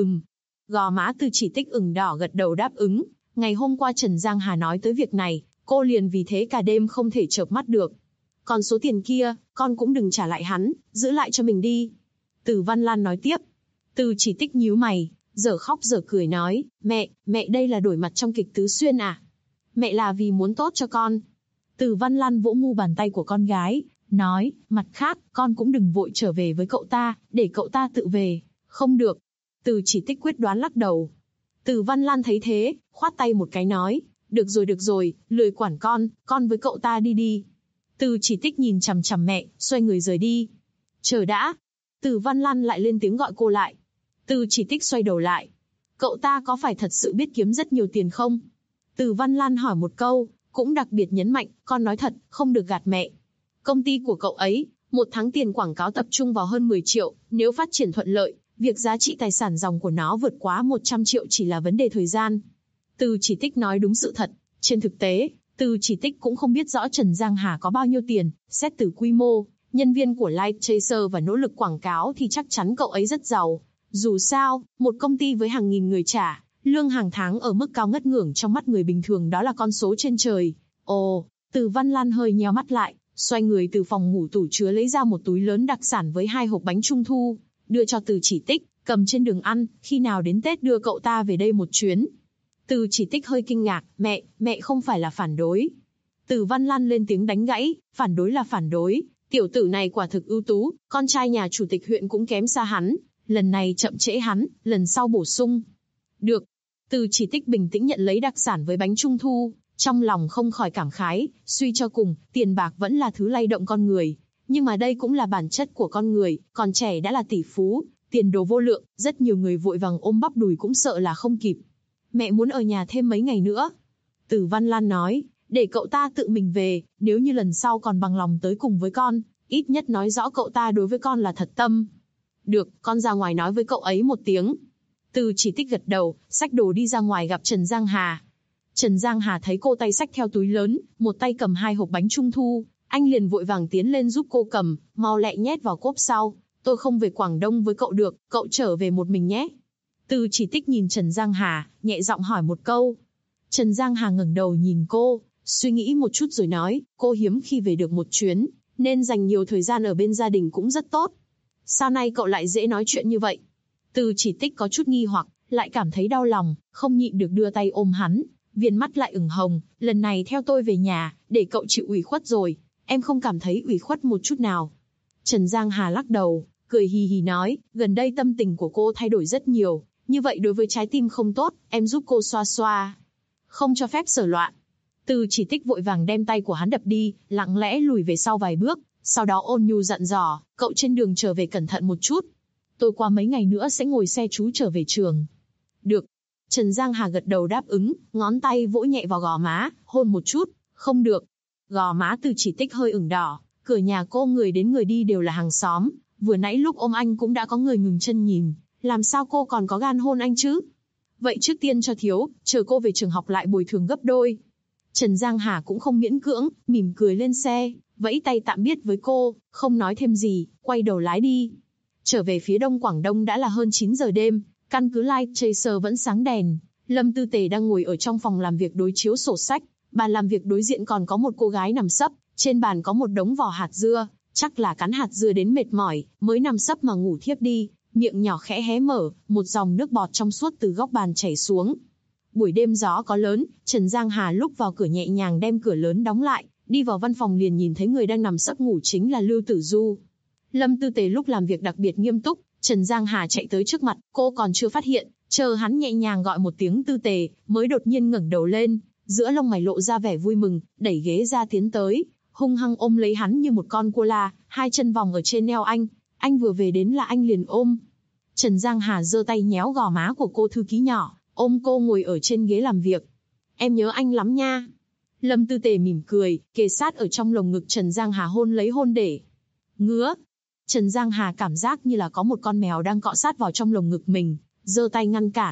Gò má Từ Chỉ Tích ửng đỏ gật đầu đáp ứng. Ngày hôm qua Trần Giang Hà nói tới việc này, cô liền vì thế cả đêm không thể chợp mắt được. Còn số tiền kia, con cũng đừng trả lại hắn, giữ lại cho mình đi. Từ Văn Lan nói tiếp. Từ Chỉ Tích nhíu mày, giờ khóc giờ cười nói, mẹ đây là đổi mặt trong kịch Tứ Xuyên à? Mẹ là vì muốn tốt cho con. Từ Văn Lan vỗ mu bàn tay của con gái, nói, mặt khác, con cũng đừng vội trở về với cậu ta, để cậu ta tự về. Không được. Từ Chỉ Tích quyết đoán lắc đầu. Từ Văn Lan thấy thế, khoát tay một cái nói, được rồi, lười quản con với cậu ta đi. Từ Chỉ Tích nhìn chằm chằm mẹ, xoay người rời đi. Chờ đã. Từ Văn Lan lại lên tiếng gọi cô lại. Từ Chỉ Tích xoay đầu lại. Cậu ta có phải thật sự biết kiếm rất nhiều tiền không? Từ Văn Lan hỏi một câu, cũng đặc biệt nhấn mạnh, con nói thật, không được gạt mẹ. Công ty của cậu ấy, một tháng tiền quảng cáo tập trung vào hơn 10 triệu, nếu phát triển thuận lợi, việc giá trị tài sản ròng của nó vượt quá 100 triệu chỉ là vấn đề thời gian. Từ Chỉ Tích nói đúng sự thật. Trên thực tế, Từ Chỉ Tích cũng không biết rõ Trần Giang Hà có bao nhiêu tiền, xét từ quy mô, nhân viên của Light Chaser và nỗ lực quảng cáo thì chắc chắn cậu ấy rất giàu. Dù sao, một công ty với hàng nghìn người trả, lương hàng tháng ở mức cao ngất ngưởng trong mắt người bình thường đó là con số trên trời. Ồ, Từ Văn Lan hơi nheo mắt lại, xoay người từ phòng ngủ tủ chứa lấy ra một túi lớn đặc sản với 2 hộp bánh trung thu, đưa cho Từ Chỉ Tích, cầm trên đường ăn, khi nào đến Tết đưa cậu ta về đây một chuyến. Từ Chỉ Tích hơi kinh ngạc, mẹ không phải là phản đối. Từ Văn Lan lên tiếng đánh gãy, phản đối là phản đối, tiểu tử này quả thực ưu tú, con trai nhà chủ tịch huyện cũng kém xa hắn, lần này chậm trễ hắn, lần sau bổ sung. Được. Từ Chỉ Tích bình tĩnh nhận lấy đặc sản với bánh trung thu, trong lòng không khỏi cảm khái, suy cho cùng, tiền bạc vẫn là thứ lay động con người, nhưng mà đây cũng là bản chất của con người, còn trẻ đã là tỷ phú, tiền đồ vô lượng, rất nhiều người vội vàng ôm bắp đùi cũng sợ là không kịp. Mẹ muốn ở nhà thêm mấy ngày nữa. Từ Văn Lan nói, để cậu ta tự mình về, nếu như lần sau còn bằng lòng tới cùng với con, ít nhất nói rõ cậu ta đối với con là thật tâm. Được, con ra ngoài nói với cậu ấy một tiếng. Từ Chỉ Tích gật đầu, xách đồ đi ra ngoài gặp Trần Giang Hà. Trần Giang Hà thấy cô tay xách theo túi lớn, một tay cầm 2 hộp bánh trung thu, anh liền vội vàng tiến lên giúp cô cầm, mau lẹ nhét vào cốp sau. Tôi không về Quảng Đông với cậu được, cậu trở về một mình nhé. Từ Chỉ Tích nhìn Trần Giang Hà, nhẹ giọng hỏi một câu. Trần Giang Hà ngẩng đầu nhìn cô, suy nghĩ một chút rồi nói, cô hiếm khi về được một chuyến, nên dành nhiều thời gian ở bên gia đình cũng rất tốt. Sao nay cậu lại dễ nói chuyện như vậy? Từ Chỉ Tích có chút nghi hoặc, lại cảm thấy đau lòng, không nhịn được đưa tay ôm hắn, viền mắt lại ửng hồng, lần này theo tôi về nhà, để cậu chịu ủy khuất rồi, em không cảm thấy ủy khuất một chút nào. Trần Giang Hà lắc đầu, cười hì hì nói, gần đây tâm tình của cô thay đổi rất nhiều, như vậy đối với trái tim không tốt, em giúp cô xoa xoa. Không cho phép sờ loạn. Từ Chỉ Tích vội vàng đem tay của hắn đập đi, lặng lẽ lùi về sau vài bước, sau đó ôn nhu dặn dò, cậu trên đường trở về cẩn thận một chút. Tôi qua mấy ngày nữa sẽ ngồi xe chú trở về trường. Được. Trần Giang Hà gật đầu đáp ứng, ngón tay vỗ nhẹ vào gò má, hôn một chút. Không được. Gò má Từ Chỉ Tích hơi ửng đỏ, cửa nhà cô người đến người đi đều là hàng xóm, vừa nãy lúc ôm anh cũng đã có người ngừng chân nhìn, làm sao cô còn có gan hôn anh chứ? Vậy trước tiên cho thiếu, chờ cô về trường học lại bồi thường gấp đôi. Trần Giang Hà cũng không miễn cưỡng, mỉm cười lên xe, vẫy tay tạm biệt với cô, không nói thêm gì, quay đầu lái đi. Trở về phía đông Quảng Đông đã là hơn 9 giờ đêm, căn cứ Light Chaser vẫn sáng đèn. Lâm Tư Tề đang ngồi ở trong phòng làm việc đối chiếu sổ sách, bàn làm việc đối diện còn có một cô gái nằm sấp, trên bàn có một đống vỏ hạt dưa, chắc là cắn hạt dưa đến mệt mỏi, mới nằm sấp mà ngủ thiếp đi, miệng nhỏ khẽ hé mở, một dòng nước bọt trong suốt từ góc bàn chảy xuống. Buổi đêm gió có lớn, Trần Giang Hà lúc vào cửa nhẹ nhàng đem cửa lớn đóng lại, đi vào văn phòng liền nhìn thấy người đang nằm sấp ngủ chính là Lưu Tử Du. Lâm Tư Tề lúc làm việc đặc biệt nghiêm túc, Trần Giang Hà chạy tới trước mặt, cô còn chưa phát hiện, chờ hắn nhẹ nhàng gọi một tiếng Tư Tề, mới đột nhiên ngẩng đầu lên, giữa lông mày lộ ra vẻ vui mừng, đẩy ghế ra tiến tới, hung hăng ôm lấy hắn như một con koala, 2 chân vòng ở trên eo anh vừa về đến là anh liền ôm. Trần Giang Hà giơ tay nhéo gò má của cô thư ký nhỏ, ôm cô ngồi ở trên ghế làm việc. Em nhớ anh lắm nha. Lâm Tư Tề mỉm cười, kề sát ở trong lồng ngực Trần Giang Hà hôn lấy hôn để. Ngứa. Trần Giang Hà cảm giác như là có một con mèo đang cọ sát vào trong lồng ngực mình, giơ tay ngăn cản,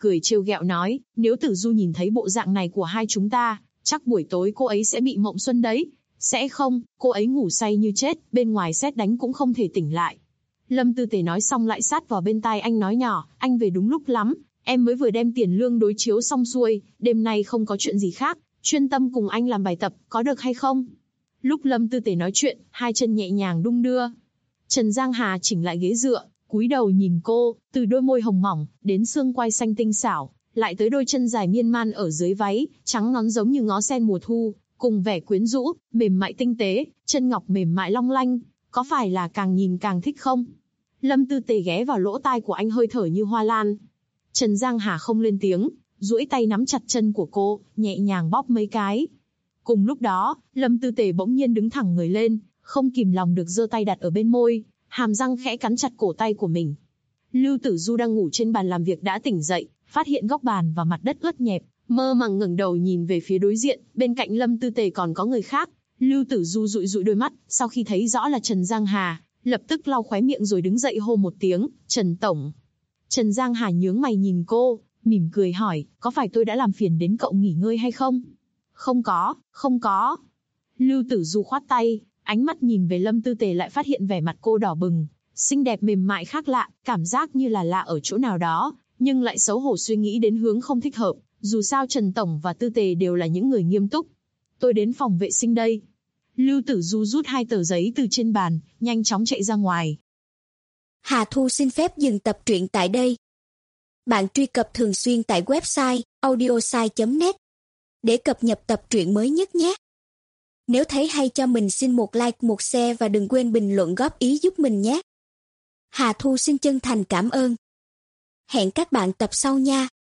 cười trêu ghẹo nói, nếu Tử Du nhìn thấy bộ dạng này của hai chúng ta, chắc buổi tối cô ấy sẽ bị mộng xuân đấy. Sẽ không, cô ấy ngủ say như chết, bên ngoài sét đánh cũng không thể tỉnh lại. Lâm Tư Tề nói xong lại sát vào bên tai anh nói nhỏ, anh về đúng lúc lắm, em mới vừa đem tiền lương đối chiếu xong xuôi, đêm nay không có chuyện gì khác, chuyên tâm cùng anh làm bài tập, có được hay không? Lúc Lâm Tư Tề nói chuyện, hai chân nhẹ nhàng đung đưa. Trần Giang Hà chỉnh lại ghế dựa, cúi đầu nhìn cô, từ đôi môi hồng mỏng, đến xương quai xanh tinh xảo, lại tới đôi chân dài miên man ở dưới váy, trắng nõn giống như ngó sen mùa thu, cùng vẻ quyến rũ, mềm mại tinh tế, chân ngọc mềm mại long lanh, có phải là càng nhìn càng thích không? Lâm Tư Tề ghé vào lỗ tai của anh hơi thở như hoa lan. Trần Giang Hà không lên tiếng, duỗi tay nắm chặt chân của cô, nhẹ nhàng bóp mấy cái. Cùng lúc đó, Lâm Tư Tề bỗng nhiên đứng thẳng người lên, không kìm lòng được giơ tay đặt ở bên môi, hàm răng khẽ cắn chặt cổ tay của mình. Lưu Tử Du đang ngủ trên bàn làm việc đã tỉnh dậy, phát hiện góc bàn và mặt đất ướt nhẹp, mơ màng ngẩng đầu nhìn về phía đối diện, bên cạnh Lâm Tư Tề còn có người khác. Lưu Tử Du dụi dụi đôi mắt, sau khi thấy rõ là Trần Giang Hà, lập tức lau khóe miệng rồi đứng dậy hô một tiếng, Trần Tổng. Trần Giang Hà nhướng mày nhìn cô, mỉm cười hỏi, có phải tôi đã làm phiền đến cậu nghỉ ngơi hay không? Không có, không có. Lưu Tử Du khoát tay, ánh mắt nhìn về Lâm Tư Tề lại phát hiện vẻ mặt cô đỏ bừng, xinh đẹp mềm mại khác lạ, cảm giác như là lạ ở chỗ nào đó, nhưng lại xấu hổ suy nghĩ đến hướng không thích hợp, dù sao Trần Tổng và Tư Tề đều là những người nghiêm túc. Tôi đến phòng vệ sinh đây. Lưu Tử Du rút 2 tờ giấy từ trên bàn, nhanh chóng chạy ra ngoài. Hà Thu xin phép dừng tập truyện tại đây. Bạn truy cập thường xuyên tại website audiosai.net để cập nhật tập truyện mới nhất nhé. Nếu thấy hay cho mình xin một like, một share và đừng quên bình luận góp ý giúp mình nhé. Hà Thu xin chân thành cảm ơn. Hẹn các bạn tập sau nha.